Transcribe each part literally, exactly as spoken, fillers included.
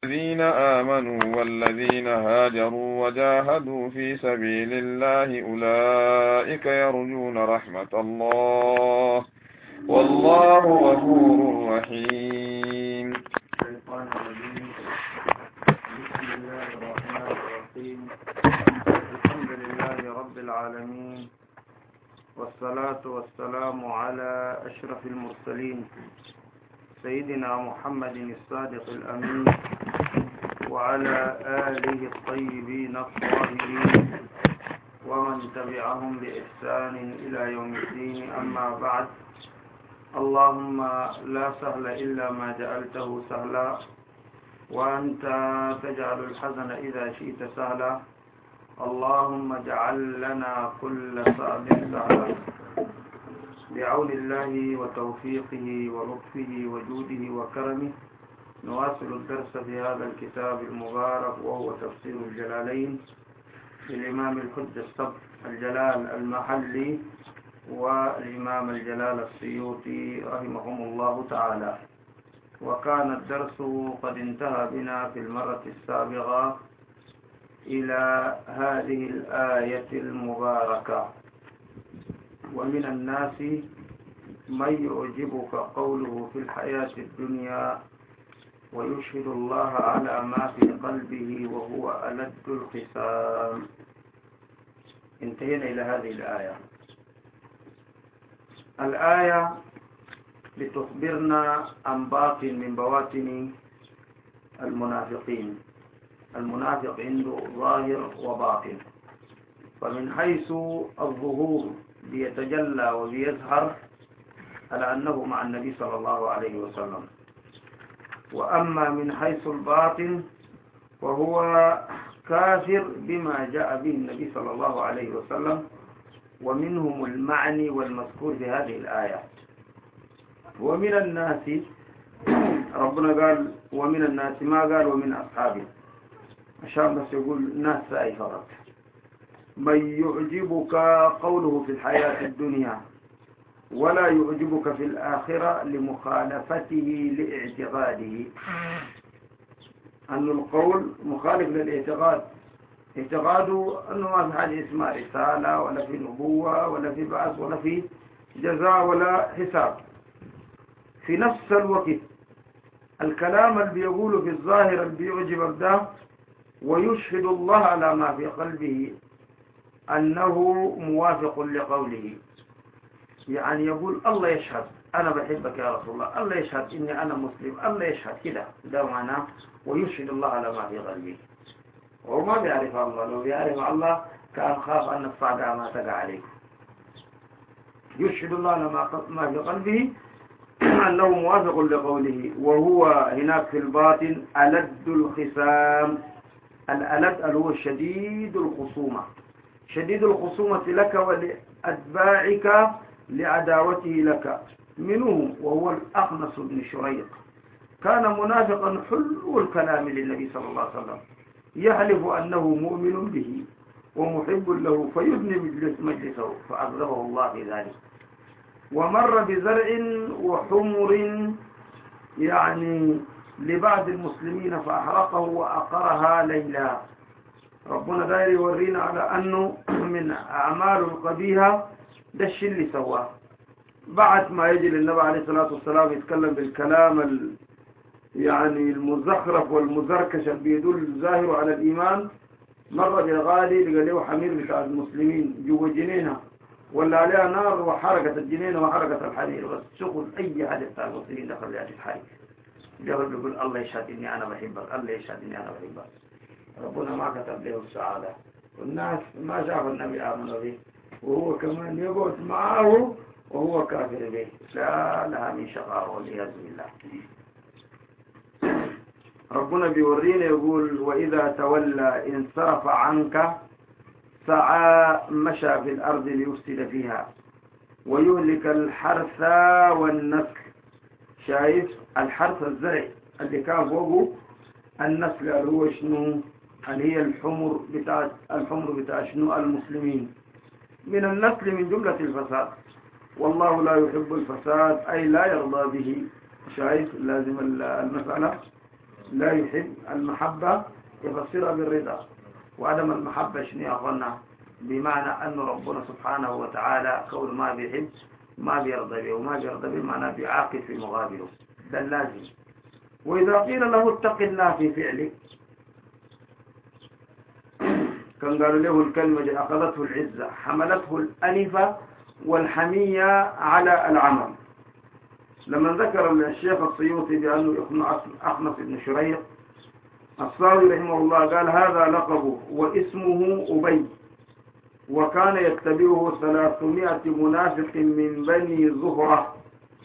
الذين آمنوا والذين هاجروا وجاهدوا في سبيل الله أولئك يرجون رحمة الله والله غفور رحيم. بسم الله الرحمن الرحيم. الحمد لله رب العالمين، والصلاة والسلام على أشرف المرسلين سيدنا محمد الصادق الأمين وعلى آله الطيبين الطاهرين ومن تبعهم بإحسان إلى يوم الدين. أما بعد، اللهم لا سهل إلا ما جعلته سهلا، وأنت تجعل الحزن إذا شئت سهلا. اللهم اجعل لنا كل صعب سهلا بعون الله وتوفيقه ولطفه وجوده وكرمه. نواصل الدرس في هذا الكتاب المبارك، وهو تفسير الجلالين للإمام الحجة الصبر الجلال المحلي والإمام الجلال السيوطي رحمهم الله تعالى. وكان الدرس قد انتهى بنا في المرة السابقة إلى هذه الآية المباركة: ومن الناس من يعجبك قوله في الحياة الدنيا ويشهد الله على ما في قلبه وهو ألد الخصام. انتهينا إلى هذه الآية. الآية لتخبرنا عن باطن من بواطن المنافقين. المنافق عنده ظاهر وباطن، فمن حيث الظهور بيتجلى وبيظهر على أنه مع النبي صلى الله عليه وسلم، وأما من حيث الباطن وهو كافر بما جاء به النبي صلى الله عليه وسلم، ومنهم المعني والمذكور في هذه الآية. ومن الناس، ربنا قال ومن الناس، ما قال ومن أصحابه، عشان بس يقول ناس سائي فقط. من يعجبك قوله في الحياة الدنيا ولا يعجبك في الآخرة لمخالفته لاعتقاده، أن القول مخالف للاعتقاد. اعتقاده أنه ما في حاجة اسمها رسالة ولا في نبوة ولا في بعث ولا في جزاء ولا حساب. في نفس الوقت الكلام اللي بيقوله في الظاهر اللي بيعجب ده، ويشهد الله على ما في قلبه أنه موافق لقوله. يعني يقول الله يشهد أنا بحبك يا رسول الله، الله يشهد إني أنا مسلم، الله يشهد كده. ده معناه ويشهد الله على ما في قلبه. وهو ما بيعرف الله، لو بيعرف الله كان خاف أن الصعقة ما تقع عليه. يشهد الله على ما في قلبه أنه موافق لقوله، وهو هناك في الباطن ألد الخصام. الألد هو شديد الخصومة، شديد الخصومة لك ولأتباعك لعداوته لك. منهم وهو الأخنس بن شريق، كان منافقا حلو الكلام للنبي صلى الله عليه وسلم، يحلف أنه مؤمن به ومحب له فيدني مجلس مجلسه، فأغضبه الله في ذلك. ومر بزرع وحمر يعني لبعض المسلمين فأحرقه وأقرها ليلا. ربنا داير يورينا على أنه من أعمال القبيحة ده الشيء اللي سواه. بعد ما يجي للنبي عليه الصلاة والسلام يتكلم بالكلام ال يعني المزخرف والمزركش اللي بيدل ظاهره على الإيمان، مر بالغالي لقى له حمير بتاع المسلمين جوا جنينة، ولا عليها نار وحركت الجنينة وحركت الحمير، بس شغل أي حد بتاع المسلمين دخل لها تتحرك. جبل بيقول الله يشهد إني أنا بحبك، الله يشهد إني أنا بحبك. ربنا ما كتب له السعادة، والناس ما شاف النبي آمن به، وهو كمان يقعد معه وهو كافر به. لا لها من شقاء والعياذ بالله. ربنا بيورينا يقول وإذا تولى انصرف عنك سعى مشى في الأرض ليفسد فيها ويهلك الحرث والنسل. شايف الحرث الزرع اللي كان فوقه، النسل اللي هو شنو؟ اللي هي الحمر بتاع الحمر بتاع شنو؟ المسلمين. من النسل من جملة الفساد، والله لا يحب الفساد أي لا يرضى به. شايف لازم المسألة. لا يحب المحبة يفسرها بالرضا، وعدم المحبة شنو أخوانا؟ بمعنى أن ربنا سبحانه وتعالى كون ما بيحب ما بيرضى به، وما بيرضى به معناه بيعاقب في مقابله، ده اللازم. وإذا قيل له اتق الله في فعله، كان قالوا له الكلمة أخذته العزة حملته الأنفة والحمية على العمل. لما ذكر الشيخ السيوطي بأنه أخنس بن شريح الصاوي رحمه الله قال هذا لقبه واسمه أبي، وكان يتبعه ثلاثمائة منافق من بني زهرة،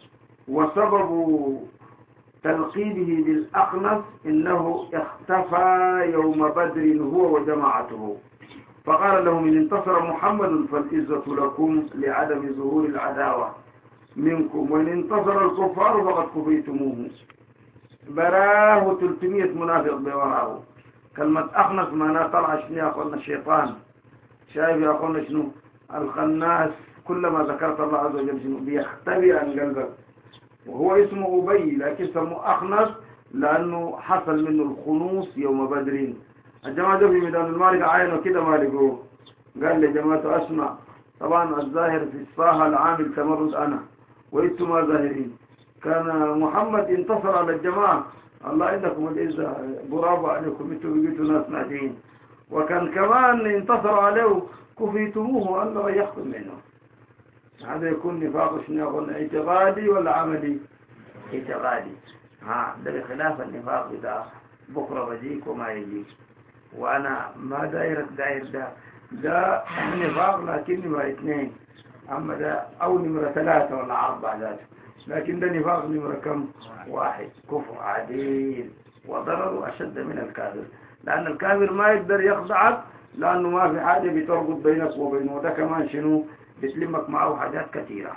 وسبب تلقيبه بالأخنس إنه اختفى يوم بدر هو وجماعته، فقال لهم إن انتصر محمد فالعزة لكم لعدم ظهور العداوة منكم، وإن انتصر الكفار فقد كفيتموه. براه ثلاثمائة منافق بوراه. كلمة أخنس معناها طلع شنو يا أخونا؟ الشيطان. شايف يا أخونا شنو؟ الخناس كلما ذكرت الله عز وجل شنو بيختبئ عن قلبك. وهو اسمه أبي لكن سموه أخنس لأنه حصل منه الخنوس يوم بدر. الجماعة في ميدان المعركة عينه كده ما لقوه، قال لجماعة أسمع، طبعا الظاهر في الصاحة العامل تمرد أنا وإنتم ما ظاهرين. كان محمد انتصر على الجماعة، الله عندكم العزة برافو عليكم، انتم بقيتوا ناس ناجحين. وكان كمان انتصر عليه كفيتموه أن ريحكم منه. هذا يكون نفاق شنو يقول اعتقادي ولا عملي؟ اعتقادي. ها ده بخلاف النفاق بتاع بكرة بجيك وما يجيك، وأنا ما داير داير ده ده نفاق لكن نمرة اثنين، أما ده أو نمرة ثلاثة ولا أربعة ذاته، لكن ده نفاق نمرة كم؟ واحد. كفر عديل وضرره أشد من الكافر، لأن الكافر ما يقدر يخضعك لأنه ما في حاجة بتربط بينك وبينه، وده كمان شنو بتلمك معه حاجات كثيرة.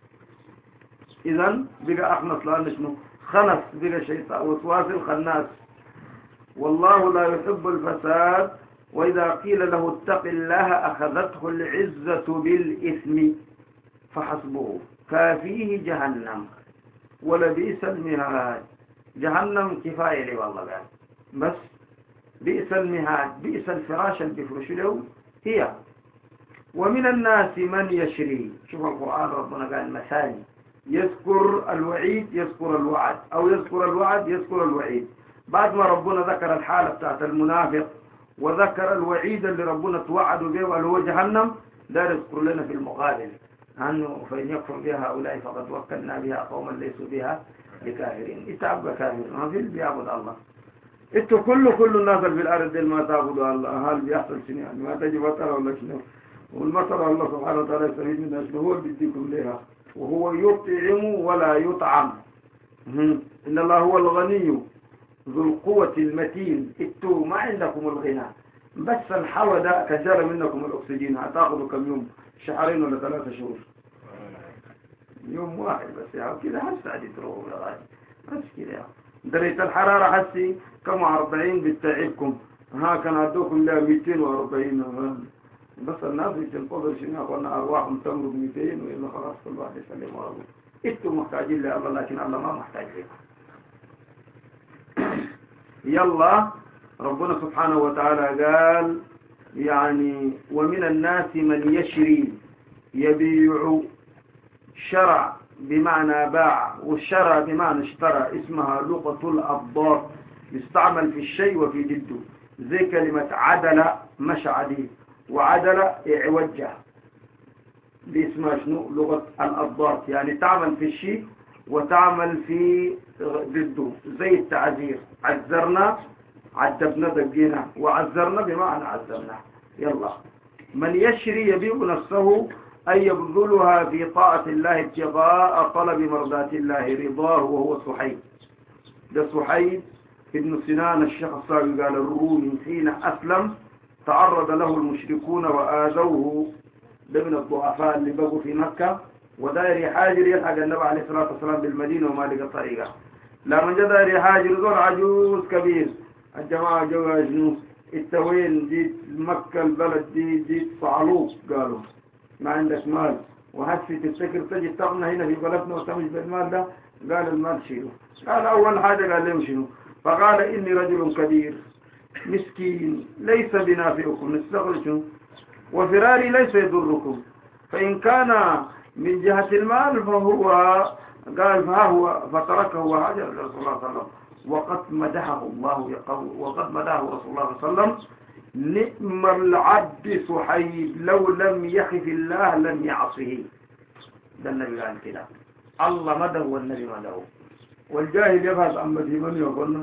إذن بقى أخنس لأن شنو خنس بقى شيطان وسواس الخناس. والله لا يحب الفساد، وإذا قيل له اتق الله أخذته العزة بالإثم فحسبه كافيه جهنم ولبئس المهاد. جهنم كفاية لي والله قال، بس بئس المهاد، بئس الفراش اللي بيفرش له هي. ومن الناس من يشري، شوف القرآن ربنا قال مثاني، يذكر الوعيد يذكر الوعد، أو يذكر الوعد يذكر الوعيد. بعد ما ربنا ذكر الحالة بتاعت المنافق وذكر الوعيد اللي ربنا توعدوا به اللي هو جهنم، ده يذكر لنا في المقابل عنه فإن يكفر بها هؤلاء فقد وكلنا بها قوما ليسوا بها بكافرين. يتعبى كافر ما في اللي بيعبد الله. انتوا كل كل الناس اللي في الأرض دي ما تعبدوا الله، هل بيحصل شنو يعني؟ ما تجي مطر ولا شنو؟ والمطر الله سبحانه وتعالى يستفيد منها شنو؟ هو اللي بيديكم لها، وهو يطعم ولا يطعم. إن الله هو الغني ذو القوة المتين. انتوا ما عندكم الغنى، بس الحوى ده كجار منكم الأكسجين. هتاخدوا كم يوم؟ شهرين ولا ثلاثة شهور؟ يوم واحد بس يا كده هسه تروحوا لغاية بس كده. درجة الحرارة حسي كم أربعين بتتعبكم، ها كان عندكم لا مئتين وأربعين، بس الناس يتنقضوا شنو قلنا أرواحهم تمرض مئتين وإلا خلاص كل واحد يسلم ورضوا. انتوا محتاجين لله لكن الله ما محتاج لكم. يلا ربنا سبحانه وتعالى قال يعني ومن الناس من يشري، يبيع، شرع بمعنى باع، والشرع بمعنى اشترى، اسمها لغة الأضداد، يستعمل في الشيء وفي ضده. زي كلمة عدل مش عديل، وعدل اعوجه، دي اسمها شنو؟ لغة الأضداد، يعني تعمل في الشيء وتعمل في ضده. زي التعذير، عذرنا عذبنا دقينا، وعذرنا بمعنى عذرنا. يلا من يشري يبيع نفسه أن يبذلها في طاعة الله ابتغاء طلب مرضات الله رضاه، وهو صحيب. ده صحيب ابن سنان الشيخ الصاوي قال الرومي حين أسلم تعرض له المشركون وآذوه، ده من الضعفاء اللي بقوا في مكة، وداير يحاجر يلحق النبي عليه الصلاة والسلام بالمدينة وما لقى طريقة. لما جاء داير يحاجر ذول عجوز كبير، الجماعة جوا جنوس التوين دي مكة البلد دي دي صعلوك، قالوا ما عندك مال وهسي تفتكر تجي تغنى هنا في بلدنا وتمشي بالمال ده؟ قال المال شيله. قال أول حاجة قال لهم شنو؟ فقال إني رجل كبير مسكين ليس بنافعكم نستخرج وفراري ليس يضركم فإن كان من جهة المال فهو قال فها هو فتركه وهاجر رسول الله صلى الله عليه وسلم وقد مدحه الله يقول وقد مدحه رسول الله صلى الله عليه وسلم نعم العبد صحيب لو لم يخف الله لم يعصه. ده النبي قال كده الله مده والنبي مده والجاهل يبحث عن مده من يقولنا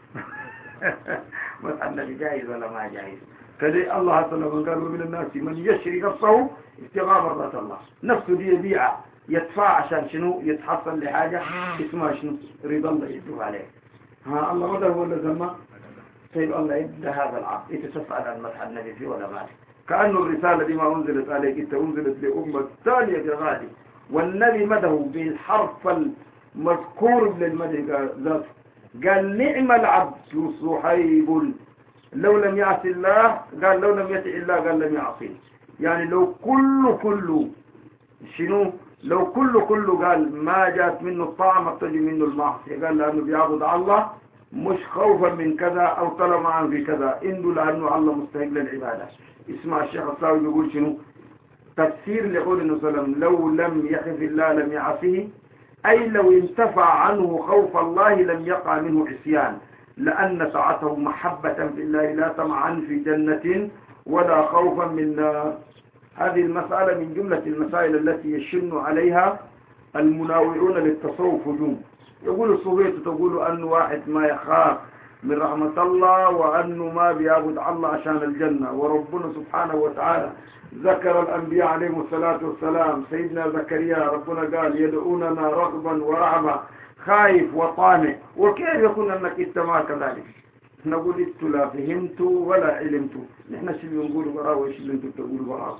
مثلا النبي جائز ولا ما جائز كذا الله تعالى قال ومن الناس من يشري نفسه ابتغاء مرضات الله نفسه دي بيعة يدفع عشان شنو يتحصل لحاجة اسمها شنو رضا الله يدوه عليه. ها الله مده ولا زمان طيب الله يبدأ هذا العبد إنت تسأل عن مدح النبي فيه ولا مالك كأنه الرسالة دي ما أنزلت عليك إنت أنزلت لأمة ثانية بغادي والنبي مده بالحرف المذكور للمدح ذاته قال نعم العبد صحيب لو لم يعصي الله قال لو لم يطع الله قال لم يعصي يعني لو كل كل شنو لو كل كل قال ما جاءت منه الطاعة ما تجي منه المعصية قال لأنه بيعبد الله مش خوفا من كذا أو طلبا في كذا إنه لأنه الله مستحق للعبادة. اسمع الشيخ الصاوي يقول شنو تفسير لقول النبي صلى الله عليه وسلم لو لم يخف الله لم يعصيه أي لو انتفع عنه خوف الله لم يقع منه عصيان لأن طاعته محبة في الله لا طمعا في جنة ولا خوفا من نار. هذه المسألة من جملة المسائل التي يشن عليها المناوئون للتصوف هجوم. يقول الصوفية تقول أن واحد ما يخاف من رحمة الله وأنه ما بيعبد الله عشان الجنة وربنا سبحانه وتعالى ذكر الأنبياء عليهم الصلاة والسلام سيدنا زكريا ربنا قال يدعوننا رغبا ورهبا خايف وطامع وكيف يكون أنك انت ما كذلك نقول انت لا فهمت ولا علمت نحن شو نقول وراه وإيش اللي انتم تقولوا وراه.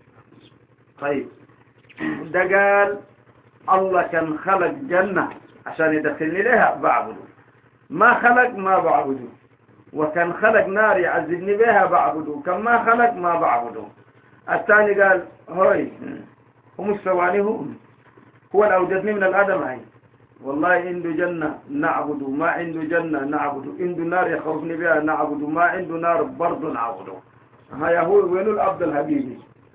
طيب ده قال الله كان خلق جنة عشان يدخلني لها بعبده ما خلق ما بعبده وكان خلق نار يعذبني بها بعبده كم ما خلق ما بعبده. الثاني قال هاي هم السواني هو هو اللي أوجدني من الآدم هاي والله عنده جنة نعبده ما عنده جنة نعبده عنده نار يخوفني بها نعبده ما عنده نار برضه نعبده. هاي هو وينو العبد الحقيقي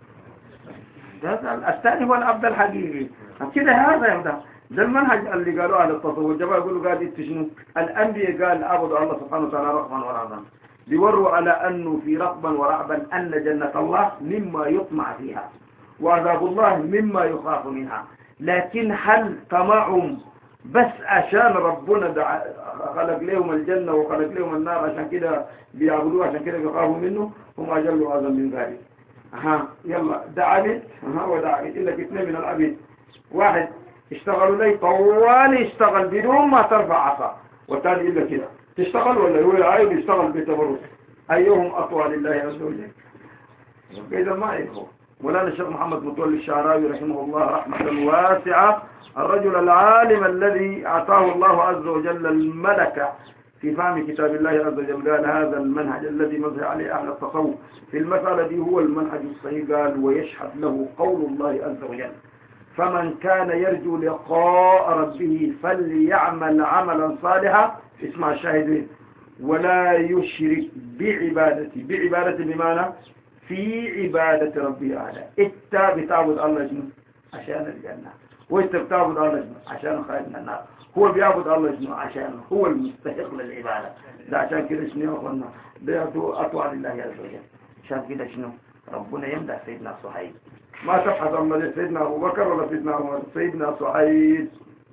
الثاني هو العبد الحقيقي كده هذا يبدأ ده المنهج اللي قالوا على التصوف جماعة يقولوا قاعد يتشنوا الأنبياء قال عبدوا الله سبحانه وتعالى رغبا ورهبا بيوروا على أنه في رغبا ورهبا أن جنة الله مما يطمع فيها وعذاب الله مما يخاف منها. لكن هل طمعهم بس عشان ربنا دع... خلق لهم الجنة وخلق لهم النار عشان كده بيعبدوه عشان كده بيخافوا منه هم أجلوا أعظم من ذلك. ها يلا ده عبد ها وده عبد إلا اثنين من العبيد واحد اشتغلوا لي طوال يشتغل بدون ما ترفع عصا والثاني إلا كده تشتغل ولا هو عايز يشتغل بتبرك أيهم أطول لله عز وجل. إذا ما يكفو. مولانا الشيخ محمد متولي الشعراوي رحمه الله رحمة واسعة الرجل العالم الذي أعطاه الله عز وجل الملكة في فهم كتاب الله عز وجل قال هذا المنهج الذي مضى عليه أهل التصوف في المسألة دي هو المنهج الصحيح قال ويشهد له قول الله عز وجل فمن كان يرجو لقاء ربه فليعمل عملا صالحا اسمع الشاهدين ولا يشرك بعبادتي بعبادتي بمعنى في عبادة ربي أعلى. إنت بتعبد الله جنو عشان الجنة وإنت بتعبد الله جنو عشان خير من النار هو بيعبد الله جنو عشان هو المستحق للعبادة ده عشان كده شنو يا أخوانا ده أطوع لله عز وجل عشان كده شنو ربنا يمدح سيدنا صحيح ما تبحث عن سيدنا أبو بكر ولا سيدنا عمر سيدنا صحيح.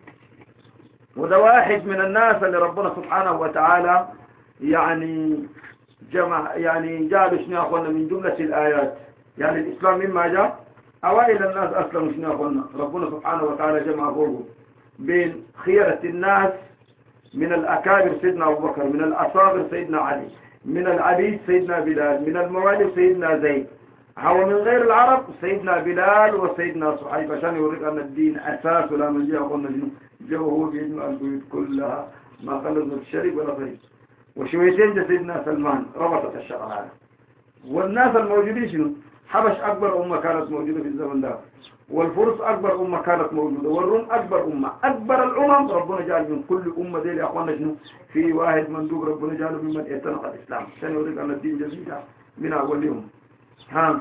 وده واحد من الناس اللي ربنا سبحانه وتعالى يعني جمع يعني جاب شنو يا أخوانا من جملة الآيات يعني الإسلام مما جاء أوائل الناس أسلموا شنو يا أخوانا ربنا سبحانه وتعالى جمع فوقه بين خيرة الناس من الأكابر سيدنا أبو بكر من الأصاغر سيدنا علي من العبيد سيدنا بلال من الموالي سيدنا زيد هو من غير العرب سيدنا بلال وسيدنا صحيح عشان يوريك أن الدين أساس ولا من جاء قلنا جنو هو بيجمع البيوت كلها ما خلصنا الشريك ولا فريق وشويتين جاء سيدنا سلمان ربطت الشرع هذا والناس الموجودين شنو حبش أكبر أمة كانت موجودة في الزمن ده، والفرس أكبر أمة كانت موجودة، والروم أكبر أمة. أكبر الأمم ربنا جعل من كل أمة دي يا أخوانا شنو؟ في واحد مندوب ربنا جعله ممن اعتنق الإسلام عشان يوريك أن الدين جديد من أولهم. ها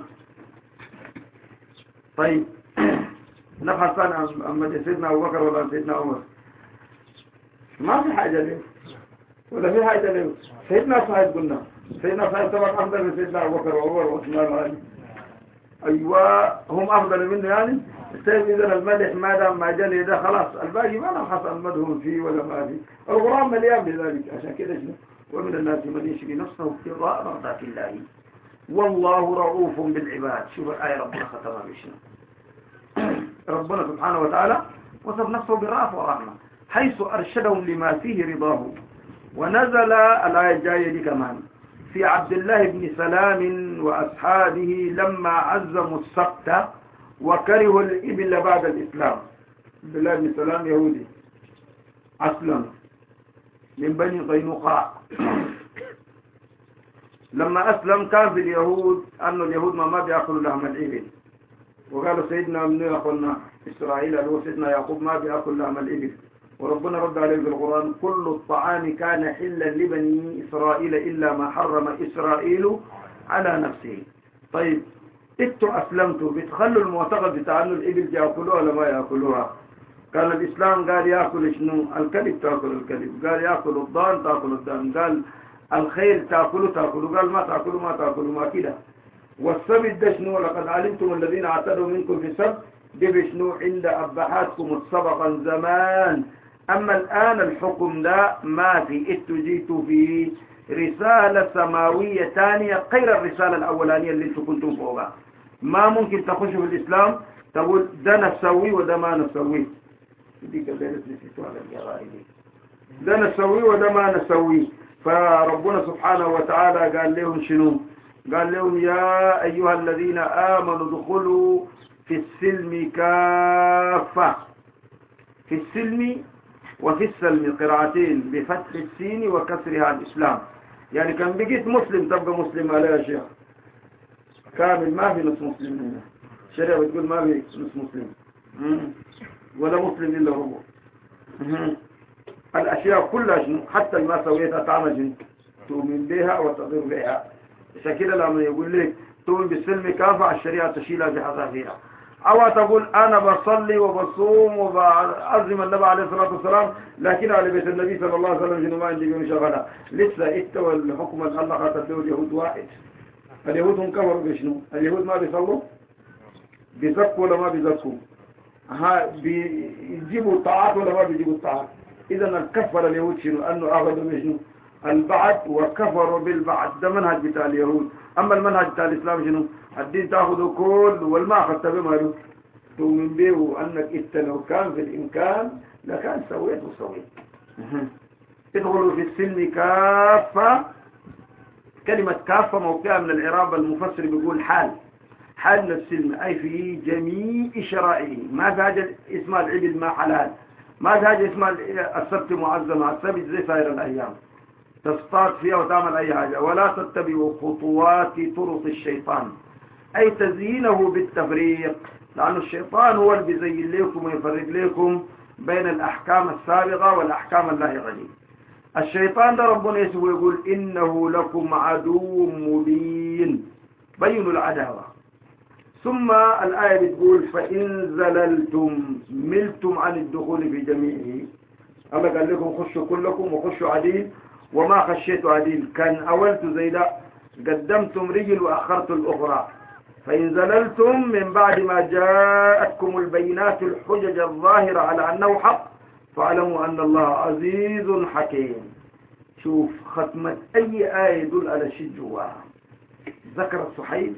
طيب نبحث عن أما سيدنا أبو بكر ولا سيدنا عمر؟ ما في حاجة له ولا في حاجة له. سيدنا صاحب قلنا سيدنا صاحب طبعا أفضل من سيدنا أبو بكر وعمر وعثمان وعلي. أيوة هم أفضل منه يعني. السيد إذا المدح ما دام ما جل ده خلاص الباقي ما نبحث عن مدهم فيه ولا ما فيه. القرآن مليان بذلك. عشان كده شنو؟ ومن الناس من يشري نفسه ابتغاء مرضات الله والله رؤوف بالعباد. شوف الآية ربنا ختمها بشنو؟ ربنا سبحانه وتعالى وصف نفسه بالرأف والرحمة حيث أرشدهم لما فيه رضاه. ونزل الآية الجاية دي كمان في عبد الله بن سلام وأصحابه لما عزموا السبت وكرهوا الإبل بعد الإسلام. عبد الله بن سلام يهودي أسلم من بني قينقاع. لما أسلم كان في اليهود أن اليهود ما, ما بيأكلوا لحم الإبل، وقالوا سيدنا من أخونا إسرائيل اللي سيدنا يعقوب ما بيأكل لحم الإبل، وربنا رد عليه في القرآن كل الطعام كان حلا لبني إسرائيل إلا ما حرم إسرائيل على نفسه. طيب انتوا أسلمتوا بتخلوا المعتقد بتاع أنه الإبل يأكلوها ولا ما يأكلوها؟ كان الإسلام قال يأكل شنو؟ الكلب تأكل الكلب، قال يأكل الضان تأكل الضان، قال الخيل تأكلوا تأكلوا، قال ما تأكلوا ما تأكلوا ما كده. والسبت ده شنو؟ لقد علمتم الذين اعتدوا منكم في السبت ده بشنو؟ عند أبحاتكم السبقا زمان. أما الآن الحكم ده ما في. انتوا جيتوا في رسالة سماوية ثانية غير الرسالة الأولانية اللي انتوا كنتم فوقها. ما ممكن تخشوا في الإسلام تقول ده نسوي وده ما نسوي. دي كذلك نسيتوا على الجرائد. ده نسوي وده ما نسوي. فربنا سبحانه وتعالى قال لهم شنو؟ قال لهم يا أيها الذين آمنوا ادخلوا في السلم كافة. في السلم وفي السلم قراءتين بفتح السين وكسرها الإسلام. يعني كان بقيت مسلم تبقى مسلم على يا شيخ كامل، ما في نص مسلم هنا. الشريعة بتقول ما في نص مسلم ولا مسلم إلا هو. الأشياء كلها شنو؟ حتى ما سويتها تعمل شنو؟ تؤمن بها وتضر بها. عشان كده لما يقول لك تؤمن بالسلم كافة الشريعة تشيلها بحذافيرها. أو تقول أنا بصلي وبصوم وبعظم النبي عليه الصلاة والسلام لكن على بيت النبي صلى الله عليه وسلم شنو ما عندي بهم شغلة. لسه اتوى الحكم اللي الله قاتل اليهود واحد. اليهود هم كفروا بشنو؟ اليهود ما بيصلوا بيزكوا ولا ما بيزكوا؟ ها بيجيبوا الطاعات ولا ما بيجيبوا الطاعات؟ إذا الكفر اليهود شنو؟ أنه أخذوا بشنو؟ البعد وكفروا بالبعد. ده منهج بتاع اليهود. أما المنهج بتاع الإسلام شنو؟ الدين تأخذه كل والما أخذت بماله تؤمن به وأنك إنت لو كان في الإمكان لكان سويت وسويت. ادخلوا في السلم كافة. كلمة كافة موقعها من الإعراب. المفسر بيقول حال حال من السلم أي في جميع شرائعه. ما في حاجة اسمها العبد ما حلال، ما في حاجة اسمها السبت معظمة. السبت زي سائر الأيام تصطاد فيها وتعمل أي حاجة. ولا تتبعوا خطوات طرق الشيطان أي تزيينه بالتفريق، لأن الشيطان هو اللي بيزين لكم ويفرق لكم بين الأحكام السابقة والأحكام اللاحقة. الشيطان ده ربنا يسوي يقول إنه لكم عدو مبين. بينوا العداوة. ثم الآية بتقول فإن زللتم ملتم عن الدخول في جميعه. الله قال لكم خشوا كلكم وخشوا عديل وما خشيتوا عديل. كان أولت زي ده قدمتم رجل وأخرت الأخرى. فإن زللتم من بعد ما جاءتكم البينات الحجج الظاهرة على أنه حق فاعلموا أن الله عزيز حكيم. شوف ختمة أي آية يدل على شيء جواها. ذكر الصحيح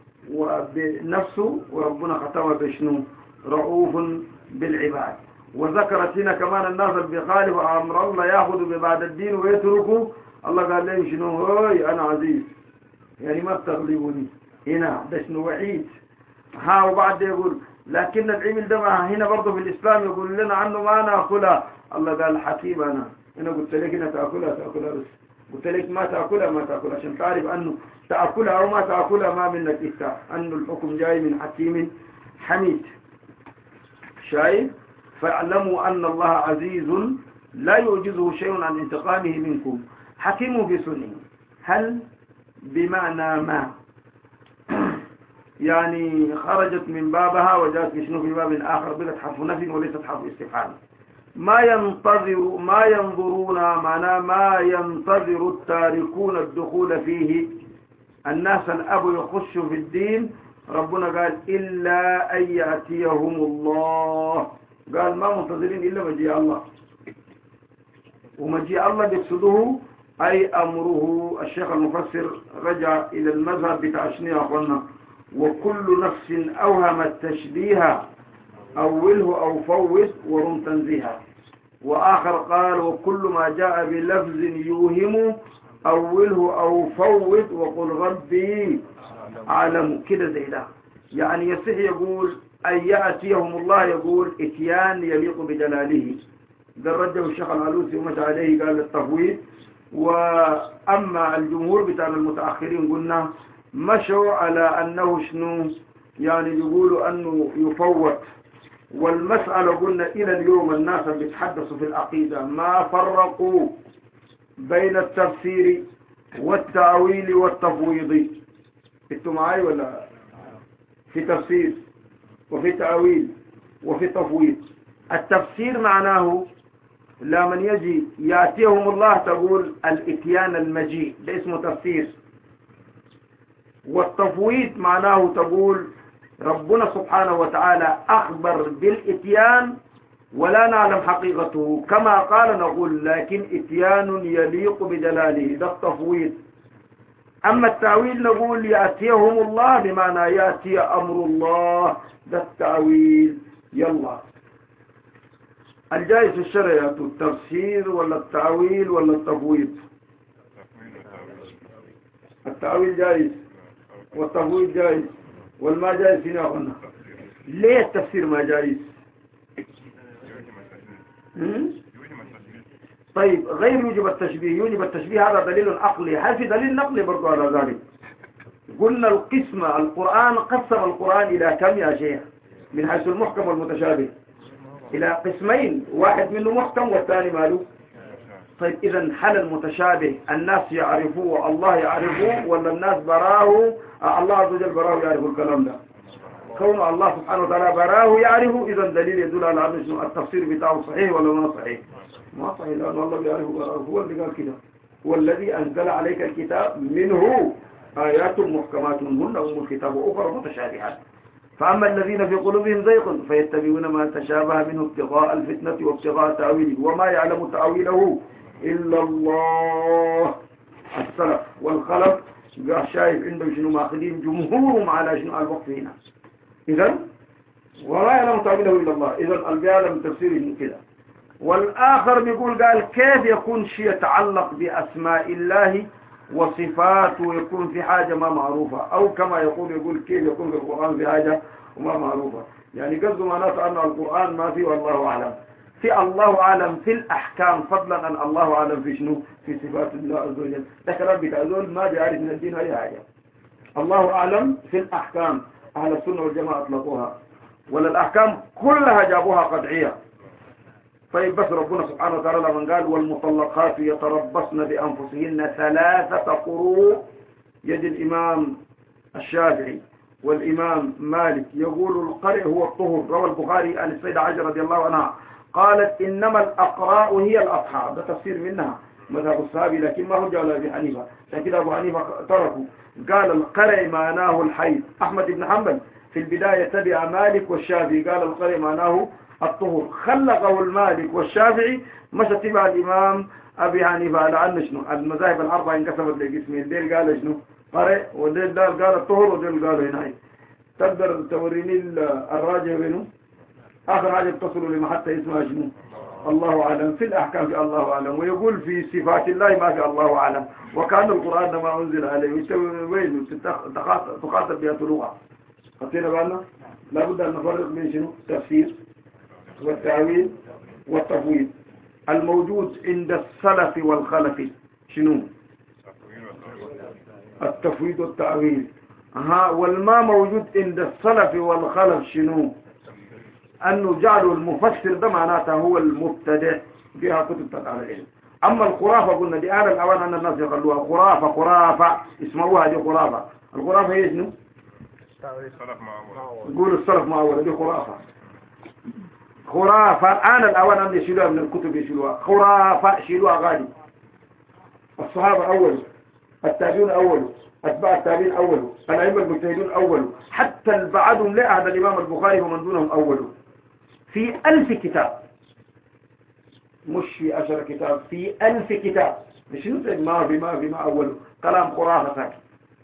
وبنفسه وربنا ختمه بشنو؟ رؤوف بالعباد. وذكرت هنا كمان الناس اللي بيخالف أمر الله يأخذ ببعد الدين ويتركوا. الله قال لهم شنو؟ هاي أنا عزيز يعني ما بتغلبوني. هنا ده شنو وعيد. ها وبعد يقول لكن العمل ده هنا برضه في الإسلام يقول لنا عنه ما نأكلها. الله قال حكيم. أنا أنا قلت لك هنا تأكلها تأكلها بس قلت لك ما تأكلها ما تأكلها عشان تعرف أنه تأكلها أو ما تأكلها ما منك إفتاء، أنه الحكم جاي من حكيم حميد. شايف؟ فاعلموا أن الله عزيز لا يعجزه شيء عن انتقامه منكم حكيم في سنه. هل بمعنى ما يعني خرجت من بابها وجاءت بشنو في باب آخر، بقت حرف نفي وليست حرف استفهام. ما ينتظر ما ينظرون معناه ما ينتظر التاركون الدخول فيه، الناس الأب يخشوا في الدين، ربنا قال إلا أن يأتيهم الله، قال ما منتظرين إلا مجيء الله، ومجيء الله بيقصده أي أمره. الشيخ المفسر رجع إلى المذهب بتاع شنو يا أخوانا، وكل نفس أوهمت تشبيها أوله أو فوت ورم تنزيها. وآخر قال وكل ما جاء بلفظ يوهم أوله أو فوت وقل ربي أعلم، كده زي ده. يعني يصح يقول أن يأتيهم الله، يقول إتيان يليق بجلاله، ده رجع الشيخ العلوسي ومشى عليه قال التفويض. وأما الجمهور بتاع المتأخرين قلنا مشوا على أنه شنو، يعني يقولوا أنه يفوت. والمسألة قلنا إلى اليوم الناس بيتحدثوا في العقيدة ما فرقوا بين التفسير والتأويل والتفويض. انتوا معاي ولا؟ في تفسير وفي تأويل وفي تفويض. التفسير معناه لا من يجي يأتيهم الله تقول الاتيان المجيء، ده اسمه تفسير. والتفويض معناه تقول ربنا سبحانه وتعالى أخبر بالإتيان ولا نعلم حقيقته، كما قال نقول لكن إتيان يليق بجلاله، ده التفويض. أما التأويل نقول يأتيهم الله بمعنى يأتي أمر الله، ده التأويل. يلا الجائز في الشرع التفسير ولا التأويل ولا التفويض؟ التأويل جائز والتفويض جائز، والما جائز هنا قلنا. ليه التفسير ما جائز؟ طيب غير يوجب التشبيه، يوجب التشبيه، هذا دليل عقلي. هل في دليل نقلي برضو على ذلك؟ قلنا القسم القرآن قسم القرآن إلى كم يا شيخ من حيث المحكم والمتشابه؟ إلى قسمين، واحد منه محكم والثاني ماله. طيب إذا هل المتشابه الناس يعرفوه الله يعرفوه ولا الناس براه الله عز وجل براه يعرف الكلام ده؟ كون الله سبحانه وتعالى براه يعرفه إذا دليل يدل على أن التفسير بتاعه صحيح ولا ما صحيح؟ ما صحيح، لأن الله يعرفه براه، هو اللي قال كده، هو الذي أنزل عليك الكتاب منه آيات محكمات هن أم الكتاب وأخرى متشابهات. فأما الذين في قلوبهم زيغ فيتبعون ما تشابه منه ابتغاء الفتنة وابتغاء تأويله وما يعلم تأويله إلا الله. السلف والخلف قال شايف عندهم شنو ماخذين جمهورهم على شنو الوقف هنا. إذن وما يعلم تأويله إلا الله، إذن البيعلم تفسيره كده. والآخر بيقول قال كيف يكون شيء يتعلق بأسماء الله وصفاته يكون في حاجة ما معروفة، أو كما يقول يقول كيف يكون في القرآن في حاجة وما معروفة. يعني قصده معناته أن القرآن ما فيه والله أعلم، في الله أعلم في الأحكام فضلا عن الله أعلم في شنو في صفات الله عز وجل. ده كلام بتاع زول ما بيعرف من الدين أي حاجة. الله أعلم في الأحكام أهل السنة والجماعة أطلقوها، ولا الأحكام كلها جابوها قطعية. طيب بس ربنا سبحانه وتعالى من قال والمطلقات يتربصن بأنفسهن ثلاثة قروء، يجي الإمام الشافعي والإمام مالك يقول القرء هو الطهر. روى البخاري عن السيدة عائشة رضي الله عنها قالت إنما الأقراء هي الأصحاب، ده تفسير منها مذهب الصحابي، لكن ما رجع لأبي حنيفة، لكن أبو حنيفة تركوا. قال القرء معناه الحيض. أحمد بن حنبل في البداية تبع مالك والشافعي قال القرء معناه الطهور، خلقه المالك والشافعي مشى تبع الإمام أبي حنيفة على أن شنو المذاهب الأربعة انقسمت لقسمين، ديل قال شنو قرء وديل قال الطهور وديل قال هنا. تقدر توريني الراجع بينه؟ آخر حاجة تصل لما حتى اسمها شنو الله أعلم. في الأحكام في الله أعلم، ويقول في صفات الله ما في الله أعلم، وكان القرآن ما أنزل عليه وين تخاطب بها لغة. خطينا بالنا لابد أن نفرق بين شنو التفسير والتأويل والتفويض. الموجود عند السلف والخلف شنو التفويض والتأويل. ها والما موجود عند السلف والخلف شنو؟ أنه جعلوا المفسر ده معناته هو المبتدع فيها كتب تدعى العلم. أما الخرافة قلنا دي آن الأوان أن الناس يقولوها خرافة خرافة اسموها دي خرافة. الخرافة هي شنو؟ يقولوا السلف ما أولا دي خرافة خرافة. آن الأوان أن يشيلوها من الكتب يشيلوها خرافة شيلوها غالي. الصحابة أولوا، التابعون أولوا، أتباع التابعين أولوا، الأئمة المجتهدون أولوا، حتى البعضهم لا أحد الإمام البخاري ومن دونهم أولوا في ألف كتاب، مش في عشر كتاب، في ألف كتاب. مش نسأل ما في ما في ما أولوا كلام خرافة ساكت.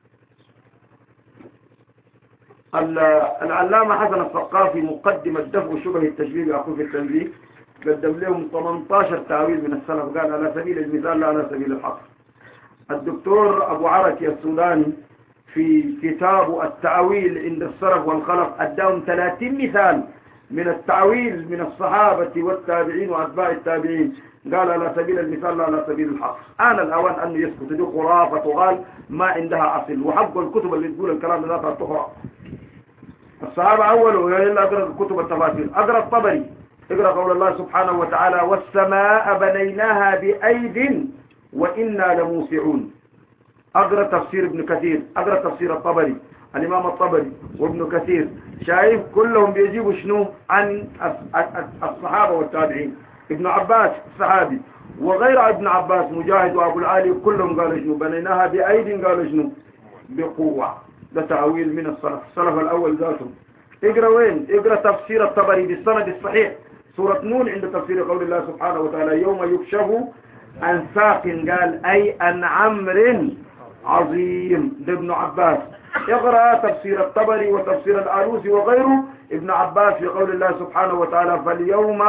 العلامة حسن الثقافي مقدمة دفع شبه التشبيه بأخوه في التنزيه قدم لهم ثمانية عشر تعويل من السلف، قال على سبيل المثال لا على سبيل الحصر. الدكتور أبو عركي السوداني في كتاب التعويل عند السلف والخلف أداهم ثلاثين مثال من التعويل من الصحابة والتابعين وأتباع التابعين، قال على سبيل المثال لا على سبيل الحصر. آن الأوان أن يسكت دي خرافة تقال ما عندها أصل، وحق الكتب اللي تقول الكلام ذاتها تقرأ. الصحابة أولوا إلا أقرأ الكتب التفاسير، أقرأ الطبري، اقرأ قول الله سبحانه وتعالى والسماء بنيناها بأيد وإنا لموسعون. أقرأ تفسير ابن كثير، أقرأ تفسير الطبري، الإمام الطبري وابن كثير، شايف كلهم بيجيبوا شنو عن الصحابة والتابعين. ابن عباس الصحابي وغير ابن عباس مجاهد وأبو العالي كلهم قالوا شنو بنيناها بأيد، قالوا شنو بقوة. ده تعويل من السلف، السلف الأول ذاتهم. اقرأ وين؟ اقرأ تفسير الطبري بالسند الصحيح سورة نون عند تفسير قول الله سبحانه وتعالى يوم يكشف عن ساق، قال أي عن عمر عظيم، ده ابن عباس. اقرأ تفسير الطبري وتفسير الآلوسي وغيره ابن عباس في قول الله سبحانه وتعالى فاليوم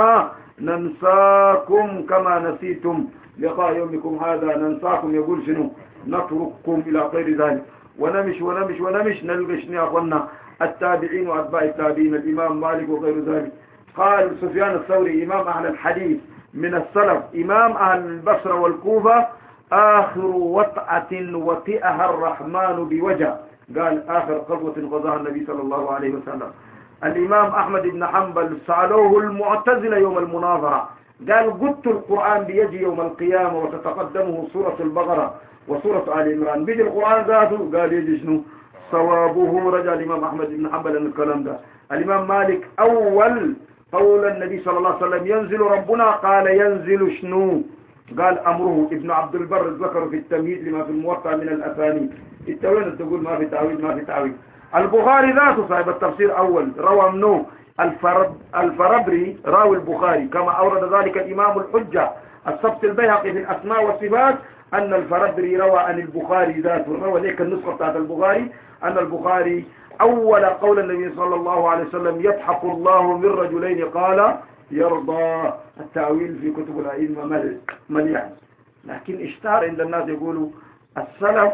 ننساكم كما نسيتم لقاء يومكم هذا. ننساكم يقول شنو نترككم إلى غير ذلك. ونمش ونمش ونمش نلقى شنو يا أخوانا التابعين وأتباع التابعين، الإمام مالك وغير ذلك. قال سفيان الثوري إمام أهل الحديث من السلف إمام أهل البصرة والكوفة آخر وطأة وطئها الرحمن بوجه، قال آخر قضوة قضاها النبي صلى الله عليه وسلم. الإمام أحمد بن حنبل سألوه المعتزلة يوم المناظرة، قال قلت القرآن بيجي يوم القيامة وتتقدمه سورة البقرة وسورة آل عمران، بيجي القرآن ذاته، قال يجي شنو صوابه. رجع الإمام أحمد بن حنبل أن الكلام ده. الإمام مالك أول قول النبي صلى الله عليه وسلم ينزل ربنا، قال ينزل شنو، قال أمره. ابن عبد البر ذكر في التمهيد لما في الموطأ من الأسانيد. التوين تقول ما في تعويل ما في تعويل. البخاري ذاته صاحب التفسير أول روى منه الفرب الفربري راوي البخاري، كما أورد ذلك الإمام الحجة السبت البيهقي في الأسماء والصفات أن الفربري روى عن البخاري ذاته، روى ذلك النسخة بتاعت البخاري أن البخاري أول قول النبي صلى الله عليه وسلم يضحك الله من رجلين قال يرضى. التأويل في كتب الأئمة مليان، لكن اشتهر عند الناس يقولوا السلف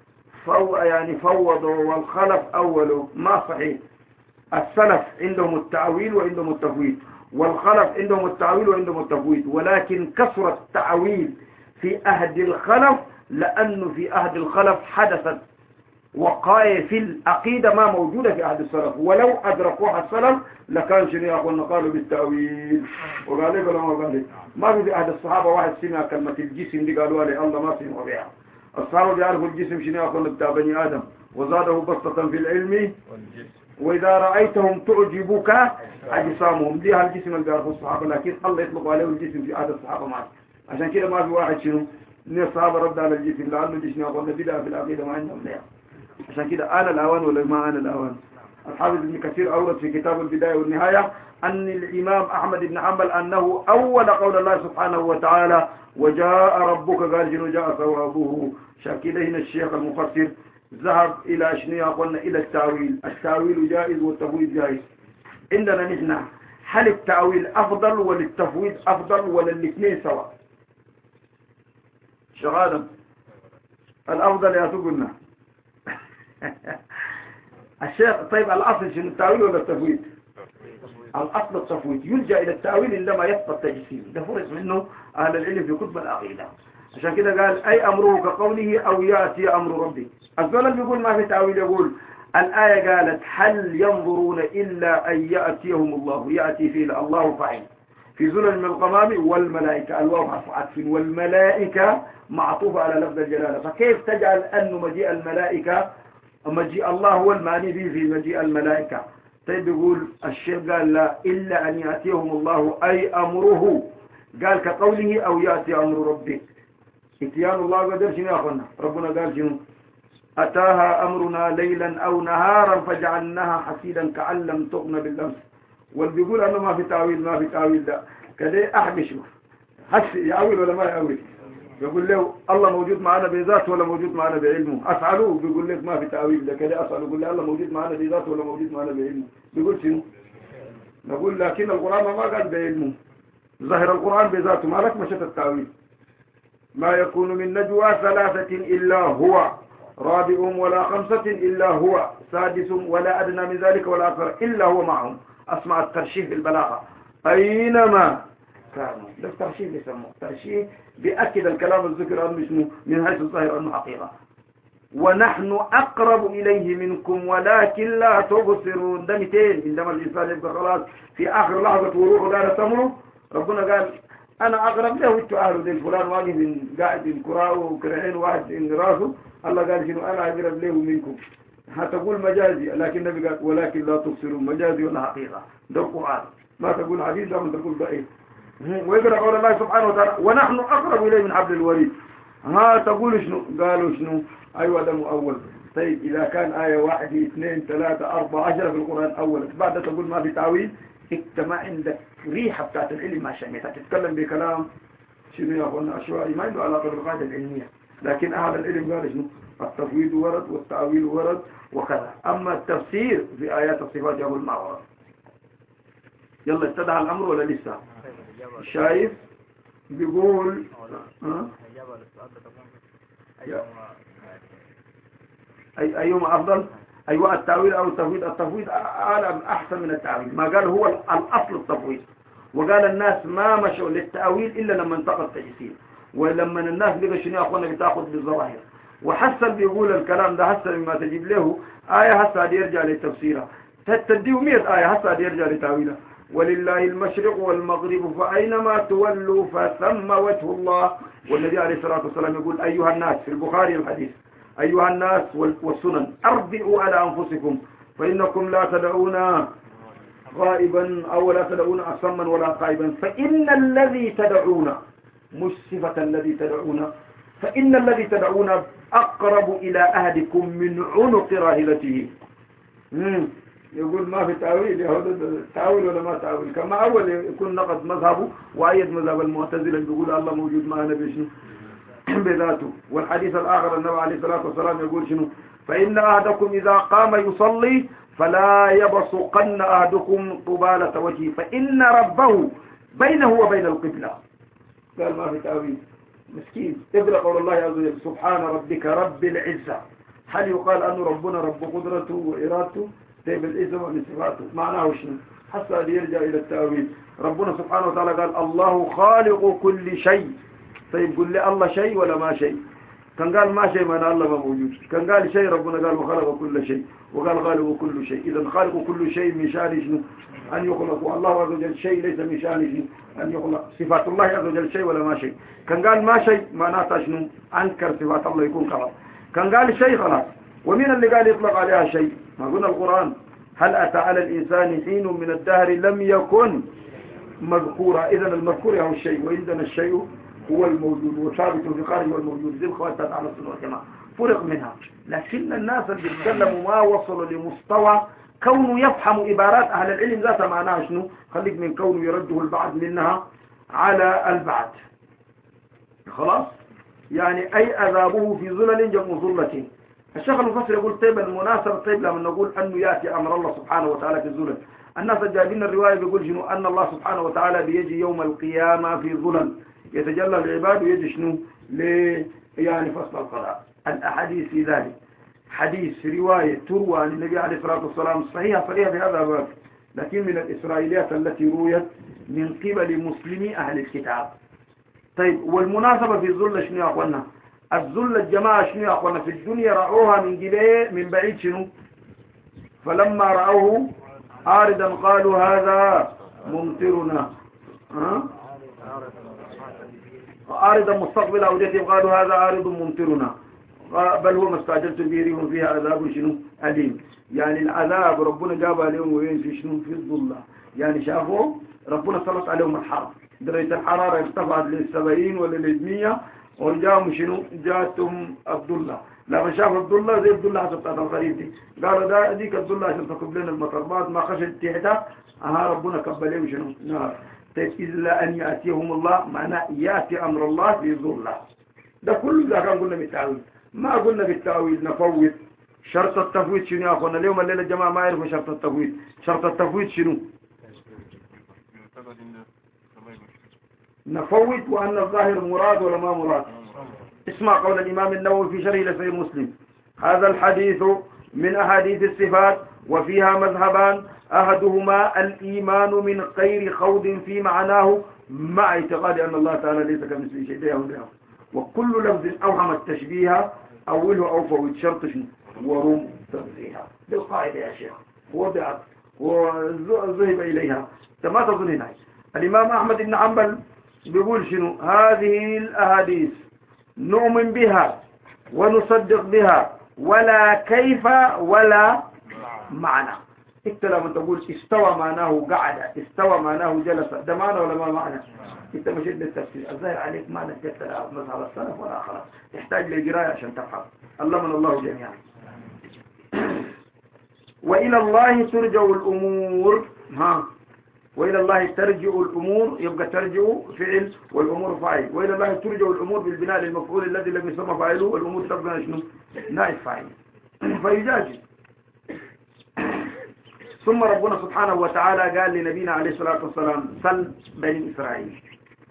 فو يعني فوضوا والخلف أولوا. ما صحيح. السلف عندهم التأويل وعندهم التفويض، والخلف عندهم التأويل وعندهم التفويض، ولكن كثر التأويل في أهد الخلف لأنه في أهد الخلف حدثت وقائع في العقيدة ما موجودة في أهد السلف، ولو أدركوها السلف لكان شنو يا أخوانا قالوا بالتأويل. وقال لي ما قال ما في أهد الصحابة واحد سمع كلمة الجسم دي قالوا لي الله ما سمعوا بها. الصحابة بيعرفوا الجسم شنو يا أخوانا بتاع بني آدم، وزاده بسطة في العلم وإذا رأيتهم تعجبك أجسامهم. دي هالجسم اللي بيعرفوا الصحابة، لكن الله يطلق عليه الجسم في عهد الصحابة معه. عشان كده ما في واحد شنو من الصحابة رد على الجسم، لأنه الجسم يا أخوانا بدأ في العقيدة ما عندهم ليه. عشان كده آن الأوان ولا ما آن الأوان. الحافظ ابن كثير أورد في كتاب البداية والنهاية أن الإمام أحمد بن حنبل أنه أول قول الله سبحانه وتعالى وجاء ربك، قال شنو جاء ثوابه. شاكده هنا الشيخ المفسر ذهب إلى شنو قلنا إلى التأويل. التأويل جائز والتفويض جائز. عندنا نحن هل التأويل أفضل ولا التفويض أفضل ولا الاثنين سواء؟ شغالا الأفضل يا تقولنا الشيخ. طيب الأصل شنو التأويل ولا التفويض؟ الأصل التفويض. يلجأ إلى التأويل عندما يثبت تجسيم، ده فرز منه أهل العلم في كتب العقيدة. عشان كده قال أي أمره كقوله أو يأتي أمر ربي. الزلل بيقول ما في تأويل، يقول الآية قالت هل ينظرون إلا أن يأتيهم الله، يأتي فيه الله فاعل في زلل من الغمام، والملائكة الواو حرف عطف، والملائكة معطوفة على لفظ الجلالة، فكيف تجعل أن مجيء الملائكة مجيء الله هو المعني به في مجيء الملائكة؟ طيب يقول الشيخ قال لا، إلا أن يأتيهم الله أي أمره، قال كقوله أو يأتي أمر ربك. اتيان الله قدر شنو يا أخوانا؟ ربنا قال شنو؟ أتاها أمرنا ليلا أو نهارا فجعلناها حسيدا كأن لم تغن بالأمس. واللي بيقول أنه ما في تأويل ما في تأويل ده كده أحبش حس يأويل ولا ما يأويل؟ يقول له الله موجود معنا بذاته ولا موجود معنا بعلمه؟ أسألوه بيقول لك ما في تأويل ده كده. أسأله يقول له الله موجود معنا بذاته ولا موجود معنا بعلمه؟ بيقول شنو؟ نقول لكن القرآن ما قال بعلمه، ظاهر القرآن بذاته، ما لك مشت التأويل. ما يكون من نجوى ثلاثة إلا هو رابعهم ولا خمسة إلا هو سادسهم ولا أدنى من ذلك ولا أكثر إلا هو معهم. أسمع الترشيح في البلاغة أينما كانوا، ده الترشيح يسموه ترشيح، بأكد الكلام الذكر أنه من حيث الظاهر أنه حقيقة. ونحن أقرب إليه منكم ولكن لا تبصرون. ده مئتين عندما الإنسان يبقى خلاص في آخر لحظة وروحه لا تمره، ربنا قال أنا أقرب له وانتو أهله دي فلان واقف قاعد كراءه وكرعين واحد إن راسه، الله قال شنو أنا أقرب له منكم. هتقول مجازي، لكن النبي قال ولكن لا تبصرون، مجازي ولا حقيقة. ده القرآن، ما تقول حديث ده ما تقول ضعيف. ويقرأ قول الله سبحانه وتعالى ونحن أقرب إليه من حبل الوريد. ها تقول شنو؟ قالوا شنو؟ أيوة ده مؤول. طيب إذا كان آية واحد اثنين ثلاثة أربعة عشرة في القرآن أول، بعد تقول ما في تعويل، انت ما عندك ريحة بتاعت العلم ما شميتها، تتكلم بكلام شنو يا أخوانا عشوائي ما عنده علاقة بالقاعدة العلمية. لكن أهل العلم قال شنو؟ التفويض ورد والتأويل ورد وكذا. أما التفسير في آيات الصفات يقول ما ورد. يلا استدعى الأمر ولا لسه؟ شايف بيقول ها؟ أي أيهما أفضل؟ أيوة التأويل أو التفويض. التفويض أحسن من التأويل، ما قال هو الأصل التفويض. وقال الناس ما مشوا للتأويل إلا لما انتقى التجسيم، ولما الناس بقى شنو يا أخوانا بتاخذ بالظواهر. وحسن بيقول الكلام ده حسن مما تجيب له آية حسن يرجع للتفسيرها، تديه مئة آية حسن يرجع لتأويلها. ولله المشرق والمغرب فأينما تولوا فثم وجه الله. والنبي عليه الصلاة والسلام يقول أيها الناس في البخاري الحديث أيها الناس والسنن أربئوا على أنفسكم فإنكم لا تدعون غائبا أو لا تدعون أصما ولا قائبا، فإن الذي تدعون مش صفة الذي تدعون، فإن الذي تدعون أقرب إلى أهدكم من عنق راهلته. يقول ما في تأويل، يهود تأويل ولا ما تأويل؟ كما أول يكون نقد مذهبه وأيد مذهب المعتزلة بيقول الله موجود معنا بشنو بذاته. والحديث الآخر النبي عليه الصلاة والسلام يقول شنو؟ فإن أحدكم إذا قام يصلي فلا يبصقن أحدكم طبالة وجهه فإن ربه بينه وبين القبلة. قال ما في تأويل مسكين. اقرأ قول الله عز وجل سبحان ربك رب العزة. هل يقال أن ربنا رب قدرته وإرادته؟ طيب الاسم من صفاته معناه شنو؟ حتى يرجع إلى التأويل. ربنا سبحانه وتعالى قال الله خالق كل شيء. طيب قل لي الله شيء ولا ما شيء؟ كان قال ما شيء معناه الله ما موجود. كان قال شيء ربنا قال وخلق كل شيء، وقال خالق كل شيء. إذا خالق كل شيء من شأنه شنو؟ أن يخلق. والله عز وجل شيء ليس من شأنه أن يخلق. صفات الله عز وجل شيء ولا ما شيء؟ كان قال ما شيء معناته شنو؟ أنكر صفات الله يكون خلاص. كان قال شيء خلاص. ومين اللي قال يطلق عليها شيء؟ ما قلنا القرآن هل أتى على الإنسان حين من الدهر لم يكن مذكورا. إذا المذكور هو الشيء، وعندنا الشيء هو الموجود وثابت في خارج والموجود. زي الخواتات على السنة والجماعة فرق منها. لكن الناس اللي بيتكلموا ما وصلوا لمستوى كونه يفهم عبارات أهل العلم ذات معناها شنو. خليك من كونه يرده البعض منها على البعض خلاص. يعني أي أذابه في ظلل جمع ظلة. الشيخ المفسر يقول طيب المناسبة طيب لما نقول أنه يأتي أمر الله سبحانه وتعالى في الظلل. الناس جايبين الرواية بيقول شنو أن الله سبحانه وتعالى بيجي يوم القيامة في ظلل يتجلى العباد ويجي شنو ل يعني فصل القضاء. الأحاديث في ذلك حديث رواية تروى عن النبي عليه الصلاة والسلام صحيحة صحيحة بهذا الباب، لكن من الإسرائيليات التي رويت من قبل مسلمي أهل الكتاب. طيب والمناسبة في الذل شنو يا أخوانا؟ الذل الجماعة شنو يا أخوانا؟ في الدنيا رأوها من جبيه من بعيد شنو؟ فلما رأوه عارضا قالوا هذا ممطرنا، ها؟ عارضا مستقبل أوديتهم قالوا هذا عارض ممطرنا بل هو ما استعجلتم به ريح فيها عذاب شنو أليم. يعني العذاب ربنا جاب عليهم وين في شنو؟ في الظلة. يعني شافوا ربنا سلط عليهم الحرب، درجة الحرارة ارتفعت للسبعين ولا للمية ورجعهم شنو؟ جاتهم الظلة. لما شافوا الظلة زي الظلة عشان بتاعت الخريف دي قالوا ده ديك الظلة عشان تكب لنا المطربات ما خشت تحتها اها ربنا كب عليهم شنو؟ نار. إلا أن يأتيهم الله معناه يأتي أمر الله في ظلة. ده كله ده كان قلنا بالتأويل، ما قلنا بالتأويل نفوت. شرط التفويت شنو يا أخوانا؟ اليوم الليلة الجماعة ما يعرفوا شرط التفويت. شرط التفويت شنو؟ نفوت وأن الظاهر مراد ولا ما مراد. اسمع قول الإمام النووي في شرح لصحيح مسلم: هذا الحديث من أحاديث الصفات وفيها مذهبان، أحدهما الإيمان من غير خوض في معناه مع اعتقاد أن الله تعالى ليس كمثله شيء ده وده. وكل لفظ أوهم التشبيه أوله أو فوت شرط ورم تنزيها بالقاعدة يا شيخ وضعت وذهب إليها. ما تظن هنا الإمام أحمد بن حنبل بيقول شنو؟ هذه الأحاديث نؤمن بها ونصدق بها ولا كيف ولا معنى. انت لما تقول استوى معناه قعد، استوى معناه جلس، ده معنى ولا ما معنى؟ انت مشيت بالتفسير الظاهر عليك ما نجدت مذهب السلف ولا خلاص، تحتاج لقراءة عشان تفهم. الله من الله جميعا. وإلى الله ترجع الأمور. ها وإلى الله ترجع الأمور، يبقى ترجع فعل والأمور فاعل. وإلى الله ترجع الأمور بالبناء للمفعول الذي لم يسمى فاعله، والأمور تبقى شنو؟ نائب فاعل. فيجاج. ثم ربنا سبحانه وتعالى قال لنبينا عليه الصلاة والسلام: سل بني إسرائيل.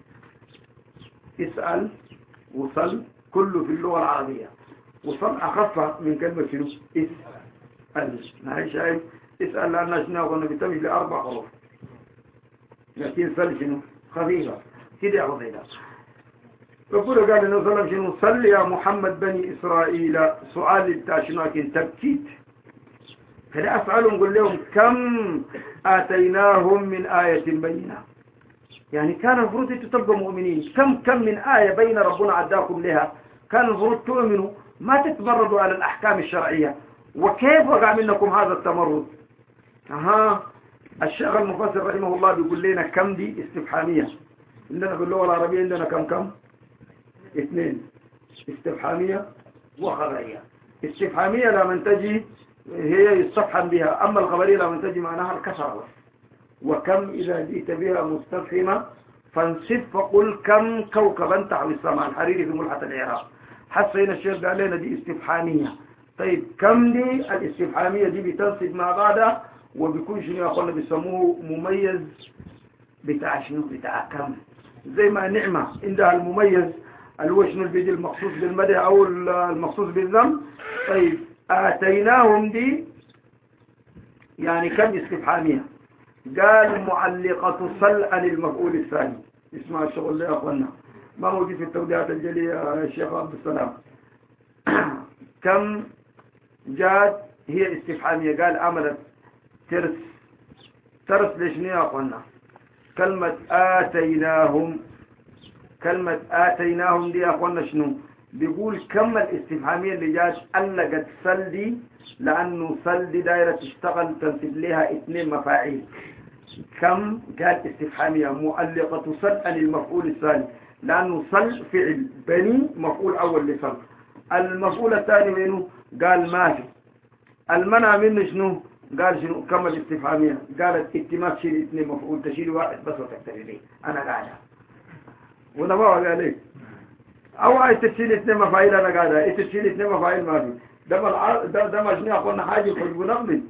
اسأل وصل كله في اللغة العربية، وصل أخف من كلمة شنو؟ اسأل. نحن شايف اسأل لأننا شنو قلنا بتمشي لأربع حروف، لكن سل شنو؟ خفيفة كده يا خذينا. ربنا قال لنا صلى شنو؟ صل يا محمد بني إسرائيل. سؤال بتاع شنو؟ لكن تبكيت. فلا أسألهم قل لهم كم آتيناهم من آية بينة. يعني كان المفروض تتبقوا مؤمنين. كم كم من آية بين ربنا عداكم لها، كان المفروض تؤمنوا ما تتمردوا على الأحكام الشرعية. وكيف وقع منكم هذا التمرد؟ أها الشيخ المفسر رحمه الله بيقول لنا كم دي استفحامية. عندنا في اللغة العربية عندنا كم كم؟ اثنين، استفحامية وخبرية. استفحامية لما تجي هي يستفحم بها، أما الخبرية لما تجي معناها الكسر. وكم إذا جئت بها مستفحمة فانصف فقل كم كوكبا تحوي السماء. الحريري في ملحة الإعراب. حس هنا الشيخ قال لنا دي استفحامية. طيب كم دي الاستفحامية دي بتنصب مع بعضها وبيكون شنو يقولنا بيسموه مميز بتاع شنو؟ بتاع كم. زي ما نعمة عندها المميز اللي هو شنو بيجي المخصوص بالمدح أو المخصوص بالذم. طيب آتيناهم دي يعني كم استفحامية. قال معلقة صل عن المفعول الثاني. اسمع الشغل ده يا أخوانا، ما موجود في التوضيحات الجلية يا شيخ عبد السلام. كم جاد هي استفحامية. قال عملت ترس. ترس ليش يا أخوانا؟ كلمة آتيناهم، كلمة آتيناهم دي يا أخوانا شنو؟ بيقول كم الاستفهامية اللي جاش ألقت سل دي لأنه سل دي دايرة تشتغل تنسب لها اثنين مفاعيل. كم قال استفهامية مؤلقة سل عن المفعول الثاني، لأنه سل فعل بني مفعول أول لسل. المفعول الثاني منه قال ما في. المنع منه شنو؟ قال شنو؟ كم الاستفهامية؟ قالت اتماك شيل اثنين مفعول، تشيل واحد بس وتكتفي به. أنا قاعدة وده ما قال ليه او عايز تشيل اثنين مفاعيل. انا قاعده انت تشيل اثنين مفاعيل ما في. ده ما ده ده ما شنو اخونا حاجه في النقل.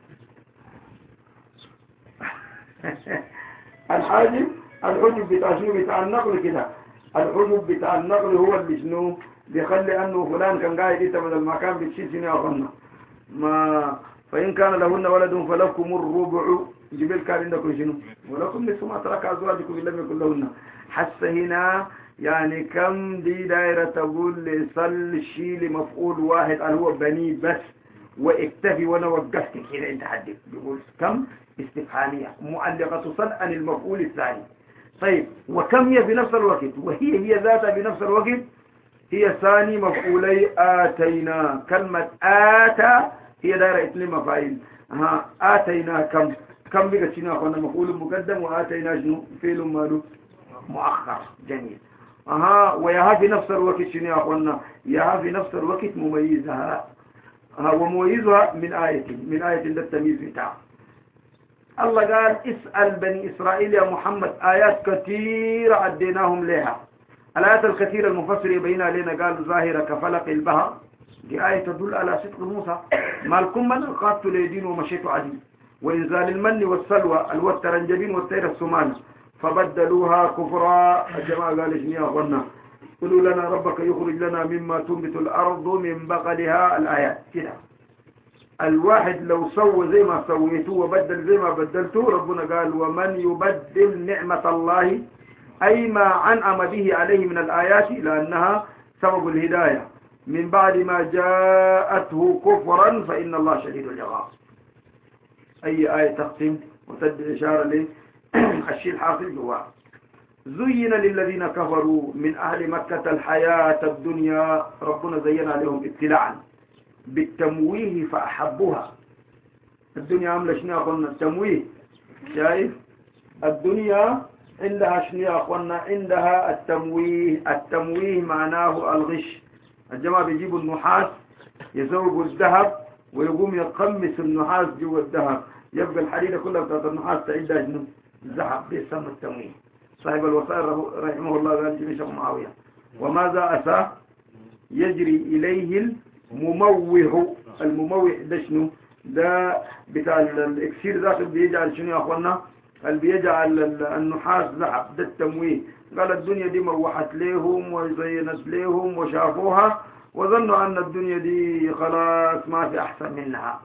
الحاجب الحجب بتاع شنو؟ بتاع النقل كده. الحجب بتاع النقل هو اللي شنو بيخلي انه فلان كان قاعد انت بدل ما كان بتشيل شنو يا اخونا ما. فان كان لهن ولد فلكم الربع. جبل كان عندكم شنو؟ ولكم نصف ما ترك ازواجكم ان لم يكن لهن. حس هنا يعني كم دي دائرة تقول لصل الشيء لمفعول واحد اللي هو بني بس واكتفي وانا وقفت كده انت حدث بيقول كم استفهامية معلقة صل عن المفعول الثاني. طيب وكم هي في نفس الوقت وهي هي ذاتها بنفس الوقت هي ثاني مفعولي آتينا. كلمة آتا هي دائرة اثنين مفاعيل. ها آتينا كم كم بقى شنو أخوانا مفعول مقدم وآتينا شنو فعل ماله مؤخر. جميل. أها وياها في نفس الوقت شنو أخوانا ياها في نفس الوقت مميزها. ها ومميزها من آية من آية التمييز بتاعها. الله قال اسأل بني إسرائيل يا محمد آيات كثيرة عديناهم لها. الآيات الكثيرة المفسر يبينها لنا قال ظاهرة كفلق البحر دي آية تدل على صدق موسى مالكم من ألقات ليدين ومشيت عديد وإنزال المن والسلوى الوترنجبين والطير السمان فبدلوها كفرا. الجماعة قال إجنيا غنى قلوا لنا ربك يخرج لنا مما تنبت الأرض من بقلها. الآيات كده الواحد لو سوى زي ما سويته وبدل زي ما بدلته ربنا قال ومن يبدل نعمة الله أي ما أنعم به عليه من الآيات لأنها سبب الهداية من بعد ما جاءته كفرا فإن الله شديد العقاب. أي آية تختم وتدي إشارة للشيء الحاصل جواه. زين للذين كفروا من أهل مكة الحياة الدنيا ربنا زين عليهم ابتلاعا بالتمويه فأحبوها. الدنيا عاملة شنو أخوانا التمويه شايف الدنيا عندها شنو أخوانا عندها التمويه. التمويه معناه الغش. الجماعة بيجيبوا النحاس يزوجوا الذهب ويقوم يقمس النحاس جوا الذهب يبقى الحديدة كلها بتاعت النحاس تعيدها شنو الذهب. بيسمى التمويه. صاحب الوسائل رحمه الله قال جميش أبو معاوية وماذا أساه يجري إليه المموه. المموه ده شنو ده بتاع الاكسير ذاته بيجعل شنو يا أخوانا اللي بيجعل النحاس ذهب ده التمويه. قال الدنيا دي موحت لهم وزينت لهم وشافوها وظنوا أن الدنيا دي خلاص ما في أحسن منها.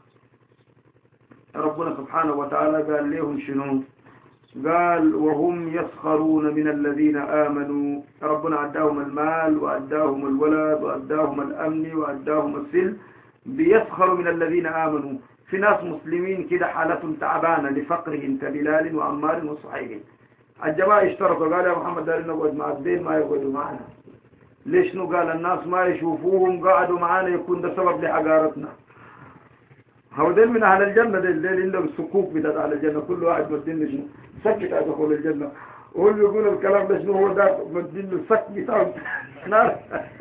ربنا سبحانه وتعالى قال لهم شنو قال وهم يسخرون من الذين آمنوا. ربنا أداهم المال وأداهم الولد وأداهم الأمن وأداهم السلم بيسخروا من الذين آمنوا. في ناس مسلمين كده حالتهم تعبانة لفقرهم كبلال وعمار وصحيح. الجماعة اشترطوا قال يا محمد دارين نقعد مع الدين ما يقعدوا معنا. ليش نو قال الناس ما يشوفوهم قعدوا معنا يكون ده سبب لحقارتنا. هو دين من أهل الجنة دين دين عندهم السكوك بتاعت أهل الجنة كل واحد مدين شنو سكت على دخول الجنة وهو يقول الكلام ده شنو هو ده مدين له سكت بتاعه نار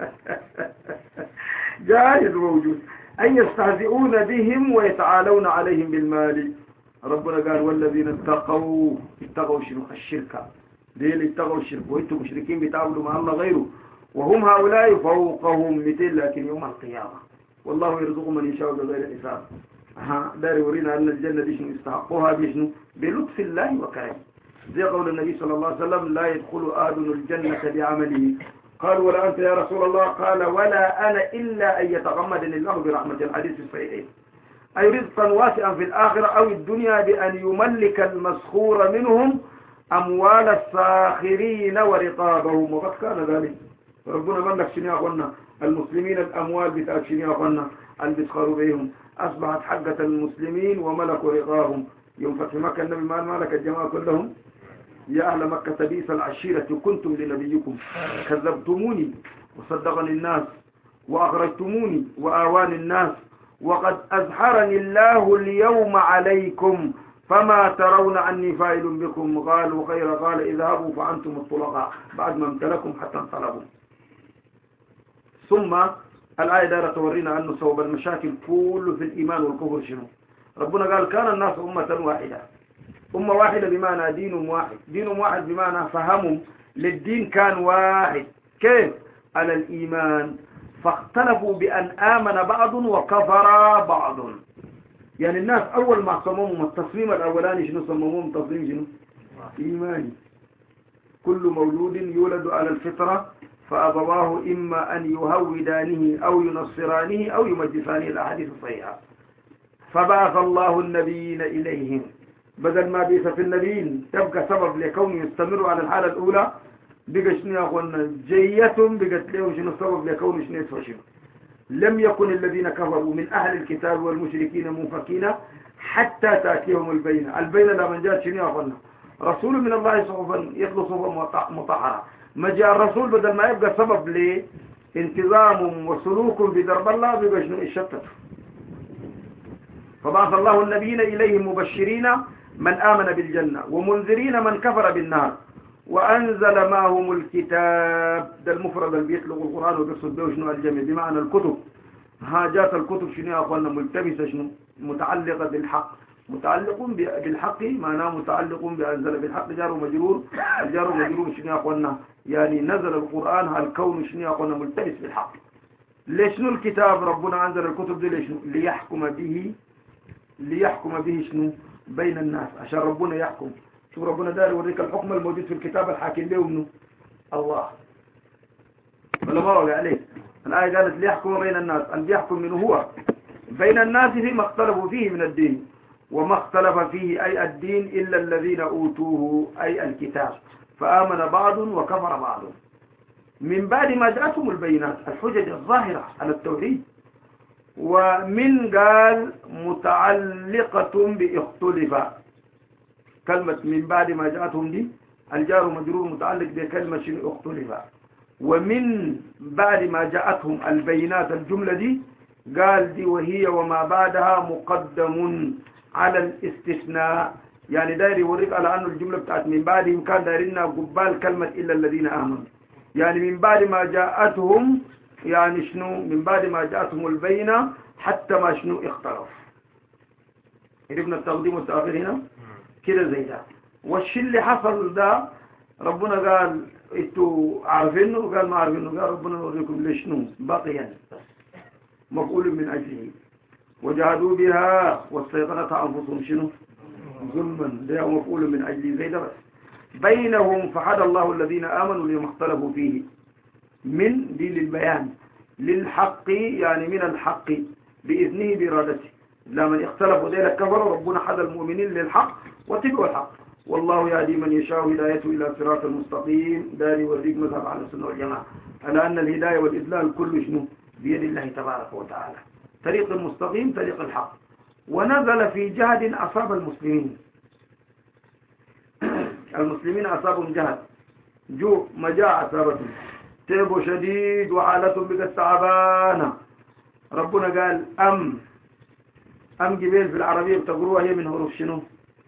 جاهز موجود. أن يستهزئون بهم ويتعالون عليهم بالمال. ربنا قال والذين اتقوا اتقوا شنو الشركة ديل اتقوا الشرك وانتم مشركين بتعبدوا مع الله غيره وهم هؤلاء فوقهم مثل لكن يوم القيامة والله يرزق من يشاء بغير حساب. ها دار يورينا أن الجنة دي شنو يستحقوها بشنو بلطف الله وكرمه. زي قول النبي صلى الله عليه وسلم لا يدخل أحد الجنة بعمله. قال ولا أنت يا رسول الله قال ولا أنا إلا أن يتغمدني الله برحمة. الحديث الصحيح أي رزقا واسعا في الآخرة أو الدنيا بأن يملك المسخور منهم أموال الساخرين ورقابهم. وقد كان ذلك ربنا ملك شنو أخوانا المسلمين الأموال بتاعت شنو أخوانا اللي بيسخروا بهم أصبحت حقة المسلمين وملكوا رقابهم. يوم فتح مكة النبي مال مالك الجماعة كلهم يا أهل مكة بئس العشيرة كنتم لنبيكم كذبتموني وصدقني الناس وأخرجتموني وآواني الناس وقد أزحرني الله اليوم عليكم فما ترون عني فاعل بكم. قالوا خير قال اذهبوا فأنتم الطلقاء بعد ما امتلكم حتى انطلبوا. ثم الآية دارة تورينا أنه سبب المشاكل كله في الإيمان والكفر شنو. ربنا قال كان الناس أمة واحدة. أمة واحدة بمعنى دين واحد. دين واحد بمعنى فهمهم للدين كان واحد. كيف على الإيمان فاختلفوا بأن آمن بعض وكفر بعض. يعني الناس أول ما صممهم التصميم الأولاني شنو صممهم تصميم شنو إيماني. كل مولود يولد على الفطرة فأبواه إما أن يهودانه أو ينصرانه أو يمجسانه. الأحاديث الصحيحة. فبعث الله النبيين إليهم بدل ما بيس في النبيين تبقى سبب لكون يستمروا على الحالة الأولى بقى شنو يا أخوانا جيتهم بقت له شنو السبب لكون شنو يتفشل. لم يكن الذين كفروا من أهل الكتاب والمشركين منفكين حتى تأتيهم البينة. البينة لما جاءت شنو يا أخوانا رسول من الله صحفا يتلو صحفا مطهرة. ما جاء الرسول بدل ما يبقى سبب لانتظام وسلوك في درب الله بقى شنو يشتت. فبعث الله النبيين إليهم مبشرين من آمن بالجنة ومنذرين من كفر بالنار وأنزل معهم الكتاب. ده المفرد اللي بيطلق القرآن وبيقصد به شنو الجميع بمعنى الكتب. هاجات الكتب شنو يا أخوانا ملتبسة شنو متعلقة بالحق. متعلق بالحق معناه متعلق بأنزل بالحق جار ومجرور. الجار ومجرور شنو يا أخوانا يعني نزل القرآن الكون شنو يا أخوانا ملتبس بالحق. ليش شنو الكتاب ربنا أنزل الكتب دي ليش ليحكم به ليحكم به شنو بين الناس عشان ربنا يحكم. شوف ربنا دار يوريك الحكم الموجود في الكتاب الحاكم به منه الله ولا ما رأي عليه. الآية قالت ليحكم بين الناس أن يحكم منه هو بين الناس فيما اختلفوا فيه من الدين وما اختلف فيه أي الدين إلا الذين أوتوه أي الكتاب فآمن بعض وكفر بعض من بعد ما جاءتهم البينات الحجج الظاهرة على التوحيد. ومن قال متعلقة باختلف كلمة من بعد ما جاءتهم دي الجار مجرور متعلق بكلمة شنو اختلف. ومن بعد ما جاءتهم البينات الجملة دي قال دي وهي وما بعدها مقدم على الاستثناء. يعني داير يوريك على أن الجملة بتاعت من بعدهم كان دايرنا قبال كلمة إلا الذين آمنوا. يعني من بعد ما جاءتهم يعني شنو من بعد ما جاءتهم البينة حتى ما شنو اختلف. عرفنا التقديم والتأخير هنا كده زي ده. والشيء اللي حصل ده ربنا قال انتوا عارفينه وقال ما عارفينه. قال ربنا نوريكم ليش شنو باقيا مفعول من أجله وجاهدوا بها واستيقنتها أنفسهم شنو ظلما. ده مفعول من أجله زي ده بس. بينهم فحد الله الذين آمنوا لما اختلفوا فيه من دي للبيان للحق يعني من الحق بإذنه بإرادته. لما اختلفوا ذلك كفروا ربنا حد المؤمنين للحق واتبعوا الحق. والله يهدي من يشاء هدايته إلى صراط المستقيم. داري والريق مذهب على السنة والجماعة على أن الهداية والإذلال كل شنو بيد الله تبارك وتعالى. طريق المستقيم طريق الحق. ونزل في جهد أصاب المسلمين. المسلمين أصابهم جهد جو مجاعة أصابتهم تعب شديد وحالتهم بقت تعبانة. ربنا قال أم أم جبال في العربية بتقروها هي من حروف شنو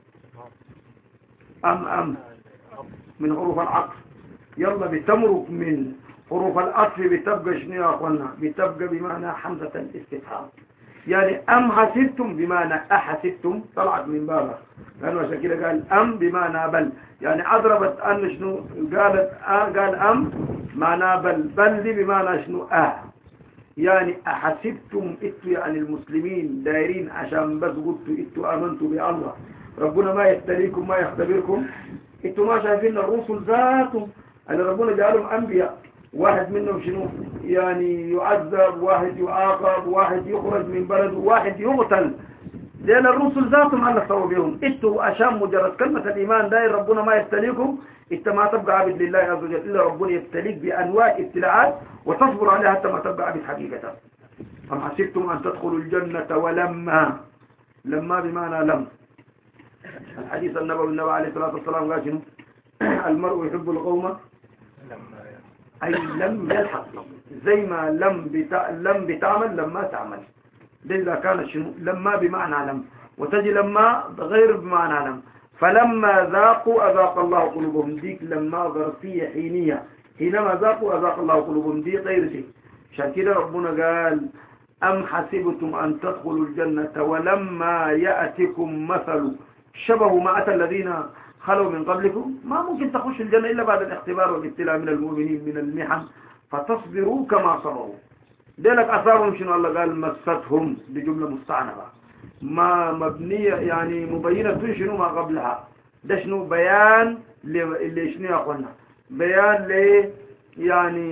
أم أم من حروف العطف. يلا بتمرق من حروف العطف بتبقى شنو يا أخوانا بتبقى بمعنى حمزة الاستفهام. يعني أم حسبتم بمعنى أحسبتم طلعت من بابها لأنه عشان كده قال أم بمعنى بل. يعني أضربت أن شنو قالت آه قال أم معنى بل بل دي بمعنى شنو آه. يعني أحسبتم إتوا يعني المسلمين دايرين عشان بس قلتوا إتوا آمنتوا بالله ربنا ما يختليكم ما يختبركم. إتوا ما شايفين الرسل ذاتهم أن ربنا جعلهم أنبياء. واحد منهم شنو يعني يعذب واحد يعاقب واحد يخرج من بلده واحد يقتل. لأن الرسل ذاتهم الله سوى بهم. إتوا عشان مجرد كلمة الإيمان داير ربنا ما يبتليكم. إنت ما تبقى عبد لله عز وجل إلا ربنا يبتليك بأنواع ابتلاعات وتصبر عليها حتى ما تبقى عبد حقيقة. أم حسبتم أن تدخلوا الجنة ولما لما بمعنى لم. الحديث النبوي النبي عليه الصلاة والسلام قال شنو المرء يحب القوم أي لم يلحق زي ما لم بتا... لم بتعمل لما تعمل. ده إذا كان شنو لما بمعنى لم وتجي لما غير بمعنى لم. فلما ذاقوا أذاق الله قلوبهم. ديك لما ظرفية حينية حينما ذاقوا أذاق الله قلوبهم دي غير شيء. عشان كده ربنا قال أم حسبتم أن تدخلوا الجنة ولما يأتكم مثل شبه ما أتى الذين خلوا من قبلكم. ما ممكن تخش الجنة إلا بعد الاختبار والابتلاء من المؤمنين من المحن فتصبروا كما صبروا. ذلك أثارهم شنو الله قال مستهم بجملة مستعنفة ما مبنية يعني مبينة شنو ما قبلها. ده شنو بيان اللي شنو يا أخوانا بيان ليه يعني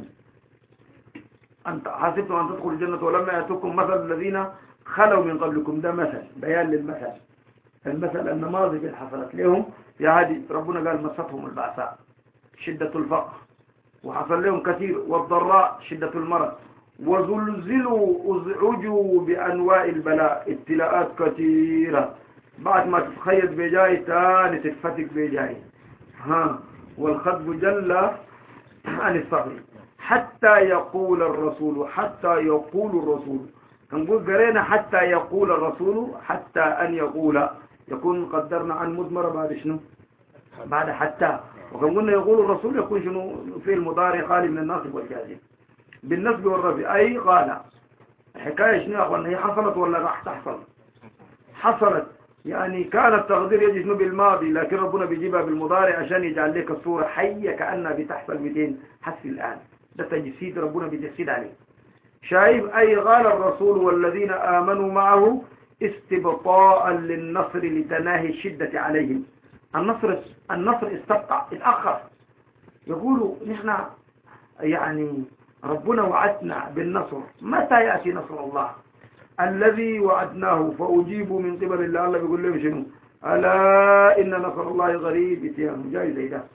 أنت حسبتم أن تدخلوا الجنة ولما يأتكم مثل الذين خلوا من قبلكم. ده مثل بيان للمثل. المثل النماذج اللي حصلت لهم يا هادي ربنا قال مستهم البعثاء شدة الفقر، وحصل لهم كثير، والضراء شدة المرض، وزلزلوا أزعجوا بأنواع البلاء، ابتلاءات كثيرة، بعد ما تتخيط بجاي تاني تتفتك بجاي، ها والخطب جل عن الصبر، حتى يقول الرسول، حتى يقول الرسول، نقول قرينا حتى يقول الرسول، حتى أن يقول، يكون قدرنا عن مضمرة بعد شنو؟ بعد حتى، وكم قلنا يقول الرسول يكون شنو في المضارع خالي من النصب والجازم بالنسب والرفع، أي قال. الحكاية شنو يا أخوانا؟ هي حصلت ولا راح تحصل؟ حصلت، يعني كان التقدير يجي شنو بالماضي، لكن ربنا بيجيبها بالمضارع عشان يجعل لك الصورة حية كأنها بتحصل بدين حس الآن، ده تجسيد ربنا بيجسد عليه. شايف؟ أي قال الرسول والذين آمنوا معه استبطاء للنصر لتناهي الشدة عليهم. النصر النصر استبقى، اتأخر. يقولوا نحن يعني ربنا وعدنا بالنصر، متى يأتي نصر الله؟ الذي وعدناه فأجيب من قبل الله. الله بيقول لهم شنو؟ ألا إن نصر الله قريب، اتيانه جاي زي ده.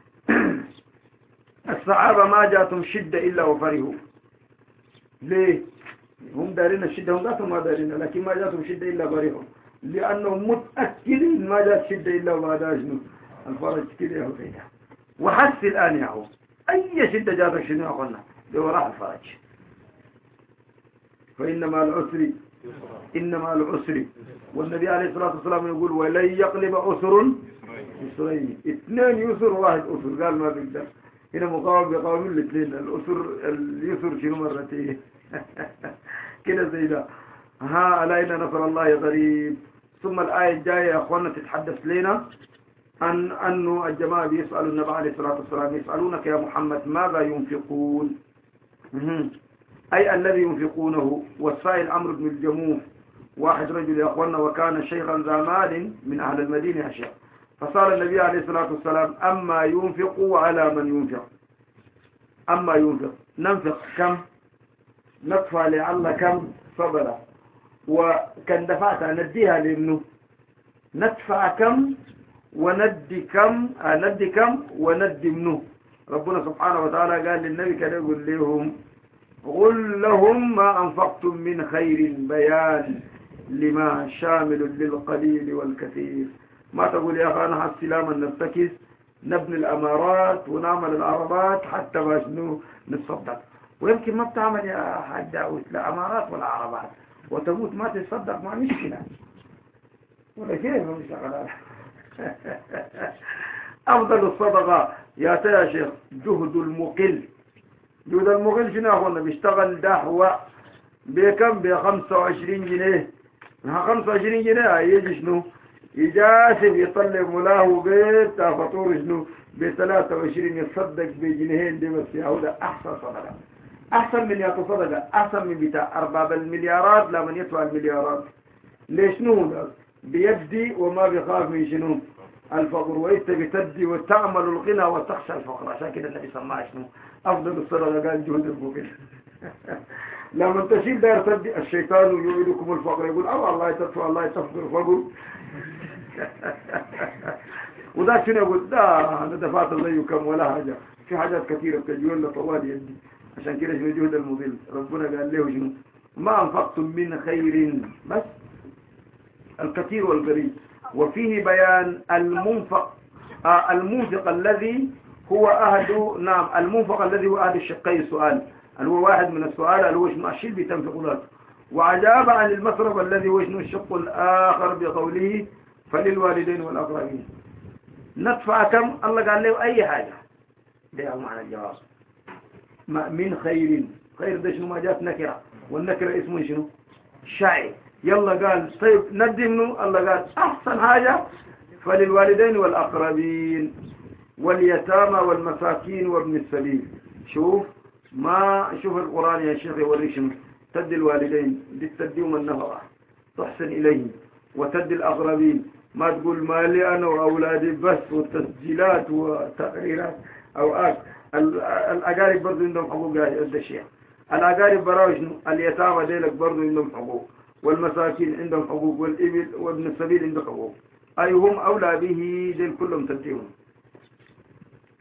الصحابة ما جاتهم شدة إلا وفرحوا. ليه؟ هم دارين الشدة، هم ذاتهم ما دارين، لكن ما جاتهم شدة إلا فرحوا، لأنهم متأكدين ما جات شدة إلا وبعدها شنو؟ الفرج كده يا هو. وحس الآن يا هو أي شدة جاتك شنو قلنا؟ بوراء الفرج. فإنما العسر إنما العسر، والنبي عليه الصلاة والسلام يقول ولن يقلب عسر يسرين، اثنين يسر واحد أسر، قال ما بيقدر. هنا مقاوم بقاوم الاثنين، الأسر اليسر شنو مرتين كده زي ده. ها ألا إن نصر الله قريب. ثم الآية الجاية يا أخوانا تتحدث لنا عن أنه الجماعة بيسألوا النبي عليه الصلاة والسلام، يسألونك يا محمد ماذا ينفقون، أي الذي ينفقونه. والسائل عمرو بن الجموح، واحد رجل يا أخوانا وكان شيخا ذا مال من أهل المدينة أشياء، فصار النبي عليه الصلاة والسلام أما ينفق على من ينفق، أما ينفق ننفق كم، ندفع لعل كم فضلا، وكان دفعتها نديها لابنه، ندفع كم وندي كم، ندي كم وندي منه. ربنا سبحانه وتعالى قال للنبي كده يقول لهم قل لهم ما أنفقتم من خير بيان لما شامل للقليل والكثير. ما تقول يا أخي أنا السلام نفتكس نبني الأمارات ونعمل العربات حتى ما شنو نتصدق، ويمكن ما بتعمل يا حاج داود لا أمارات ولا عربات وتموت ما تتصدق، ما مشكلة ولا كيف مش شغال. أفضل الصدقة يا يا شيخ جهد المقل. جهد المقل شنو أخونا؟ بيشتغل دحوة بكم؟ بخمسة وعشرين جنيه. خمسة وعشرين جنيه يجي شنو؟ يجاسب يطلب ملاه بيت فطور شنو؟ بثلاثة وعشرين يتصدق بجنيهين دي بس. يا هذا أحسن صدقة، أحسن من يتصدق، أحسن من بتاع أرباب المليارات لا من يدفع المليارات. ليش نو؟ بيدي وما بيخاف من شنو؟ الفقر. وإنت بتدي وتعمل الغنى وتخشى الفقر. عشان كده النبي سماه شنو؟ أفضل الصدقة قال جهد المقل. لما تشيل داير تدي الشيطان يريدكم الفقر، يقول أو الله يتدفع الله يتفقر الفقر. وده شنو يقول؟ ده أنا دفعت زيه كم ولا حاجة. في حاجات كثيرة بتجيون لطوال يدي. عشان كده شنو جهد المضل. ربنا قال له شنو؟ ما أنفقتم من خير، بس الكثير والقليل. وفيه بيان المنفق، آه المنفق الذي هو أحد، نعم المنفق الذي هو أحد الشقي السؤال، اللي هو واحد من السؤال اللي هو شنو الشيء بتنفق ذاته. وعجاب عن المصرف الذي هو شنو الشق الآخر بقوله فللوالدين والأقربين. ندفع كم؟ الله قال له أي حاجة. ده معنى الجواب. من خير، خير ده شنو؟ ما جات نكرة، والنكرة اسمه شنو؟ شعي. يلا قال طيب ندي منه، الله قال أحسن حاجة فللوالدين والأقربين واليتامى والمساكين وابن السبيل. شوف ما شوف القرآن يا شيخ يوريك شنو؟ تدي الوالدين دي تديهم النفقة تحسن إليهم، وتدي الأقربين ما تقول مالي أنا وأولادي بس، وتسجيلات وتقريرات أوقات. الأقارب برضو عندهم حقوق يا الشيخ. الأقارب براو شنو؟ اليتامى ديلك برضو عندهم حقوق، والمساكين عندهم حقوق، والإبل وابن السبيل عنده حقوق. أي هم أولى به ديل كلهم تديهم.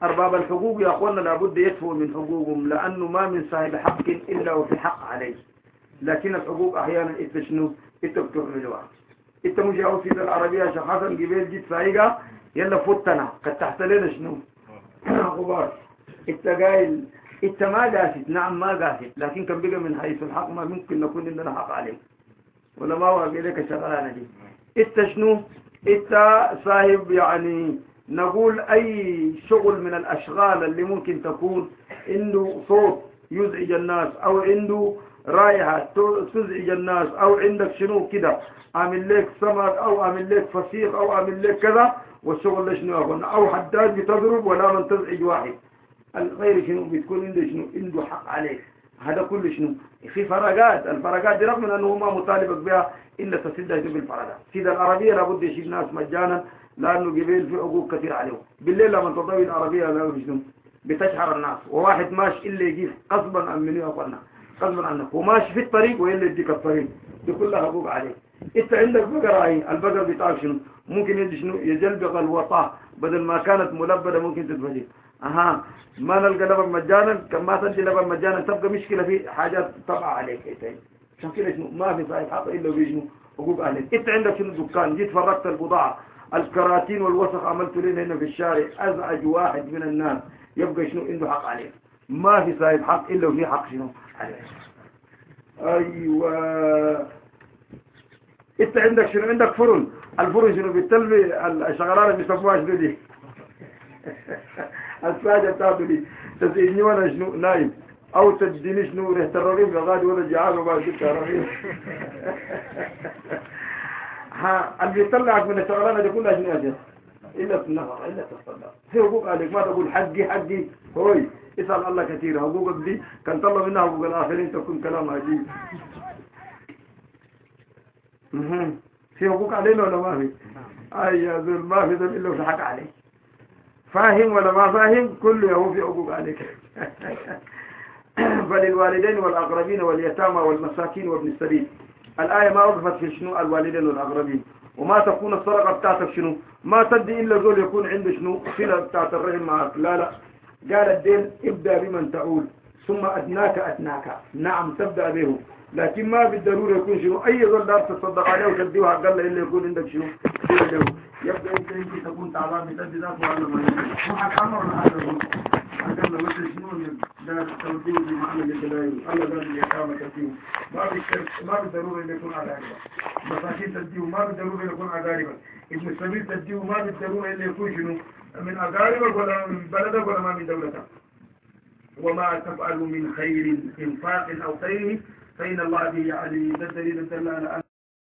أرباب الحقوق يا أخوانا لابد يدفعوا من حقوقهم، لأنه ما من صاحب حق إلا وفي حق عليه. لكن الحقوق أحيانا إنت شنو؟ إنت بتعملوها. إنت مش عاوز في العربية شيخ حسن قبيل جيت سايقة يلا فوتنا قد تحت لنا شنو؟ غبار. إنت قايل إنت ما قاسد، نعم ما قاسد، لكن كان بقى من حيث الحق ما ممكن نكون إننا حق عليه ولا ما واقع لك شغلانة دي. إنت شنو؟ إنت صاحب يعني نقول أي شغل من الأشغال اللي ممكن تكون عنده صوت يزعج الناس أو عنده رائحة تزعج الناس أو عندك شنو كده عامل لك سمك أو عامل لك فسيخ أو عامل لك كذا، والشغل ده شنو أقولنا أو حداد بتضرب ولا من تزعج واحد، الغير شنو بتكون عنده شنو عنده حق عليك. هذا كله شنو في فراغات. الفراغات دي رغم أنه ما مطالبك بها إلا تسدها بالفراغات. سيدة العربية لابد يشيل الناس مجانا لأنه قبيل في حقوق كثير عليهم. بالليل لما تضوي العربية لا شنو بتشحر الناس، وواحد ماشي إلا يجيب غصبا عن منو أقولنا غصبا عنك، وماشي في الطريق وإلا يديك الطريق، دي كلها حقوق عليك. انت عندك بقرة هاي البقر بتاعك شنو ممكن يدي شنو يجلبق الوطاء بدل ما كانت ملبدة ممكن تتفجر. اها ما نلقى لبن مجانا، كما تدي لبن مجانا تبقى مشكلة في حاجات طبعا عليك. انت عشان كده شنو ما في صاحب حق الا بيشنو حقوق عليك. انت عندك شنو دكان جيت فرقت البضاعة الكراتين والوسخ عملت لنا هنا في الشارع، ازعج واحد من الناس يبقى شنو عنده حق عليك. ما في صاحب حق الا وفي حق شنو عليك. ايوه انت عندك شنو عندك فرن، الفرن شنو بالتلبي الشغلانه بيسموها شنو دي الساجه بتاعته دي تزيدني وانا شنو نايم او تديني شنو ريحه الرغيف غادي ولا جعان وما جبت الرغيف ها اللي بيطلعك من الشغلانه دي كلها شنو يا شيخ الا النفقه الا تصدق في حقوق عليك. ما تقول حقي حقي هوي اسال الله كثير. حقوقك دي كان طلب منها حقوق الاخرين تكون كلام عجيب. في حقوق علينا ولا ما في؟ اي يا ذل ما في ذل الا في حق عليك. فاهم ولا ما فاهم كله هو في حقوق عليك. فللوالدين والاقربين واليتامى والمساكين وابن السبيل. الايه ما وقفت في شنو الوالدين والاقربين. وما تكون الصدقه بتاعتك شنو ما تدي الا زول يكون عنده شنو صله بتاعت الرحم معك. لا لا قال الدين ابدا بمن تعول ثم ادناك ادناك. نعم تبدا به، لكن ما بالضرورة يكون شنو أي ظل دار تصدق عليه وتديه حق الله إلا يكون عندك شنو كده له. يبدأ أنت يمكن تكون تعبان بتدي ذاك ولا ما يمكن مو حق الله ولا حق الله حق الله مثل شنو ده توديه بمعنى الكلام. الله قال لي يتامى تديه ما بالشرط ما بالضرورة إلا يكون على عقبة. مساكين تديه ما بالضرورة إلا يكون أقاربا. ابن السبيل تديه ما بالضرورة إلا يكون شنو من أقاربك ولا من بلدك ولا ما من دولتك. وما تفعلوا من خير إنفاق أو خير فإن الله به عليم. ده الدليل دل على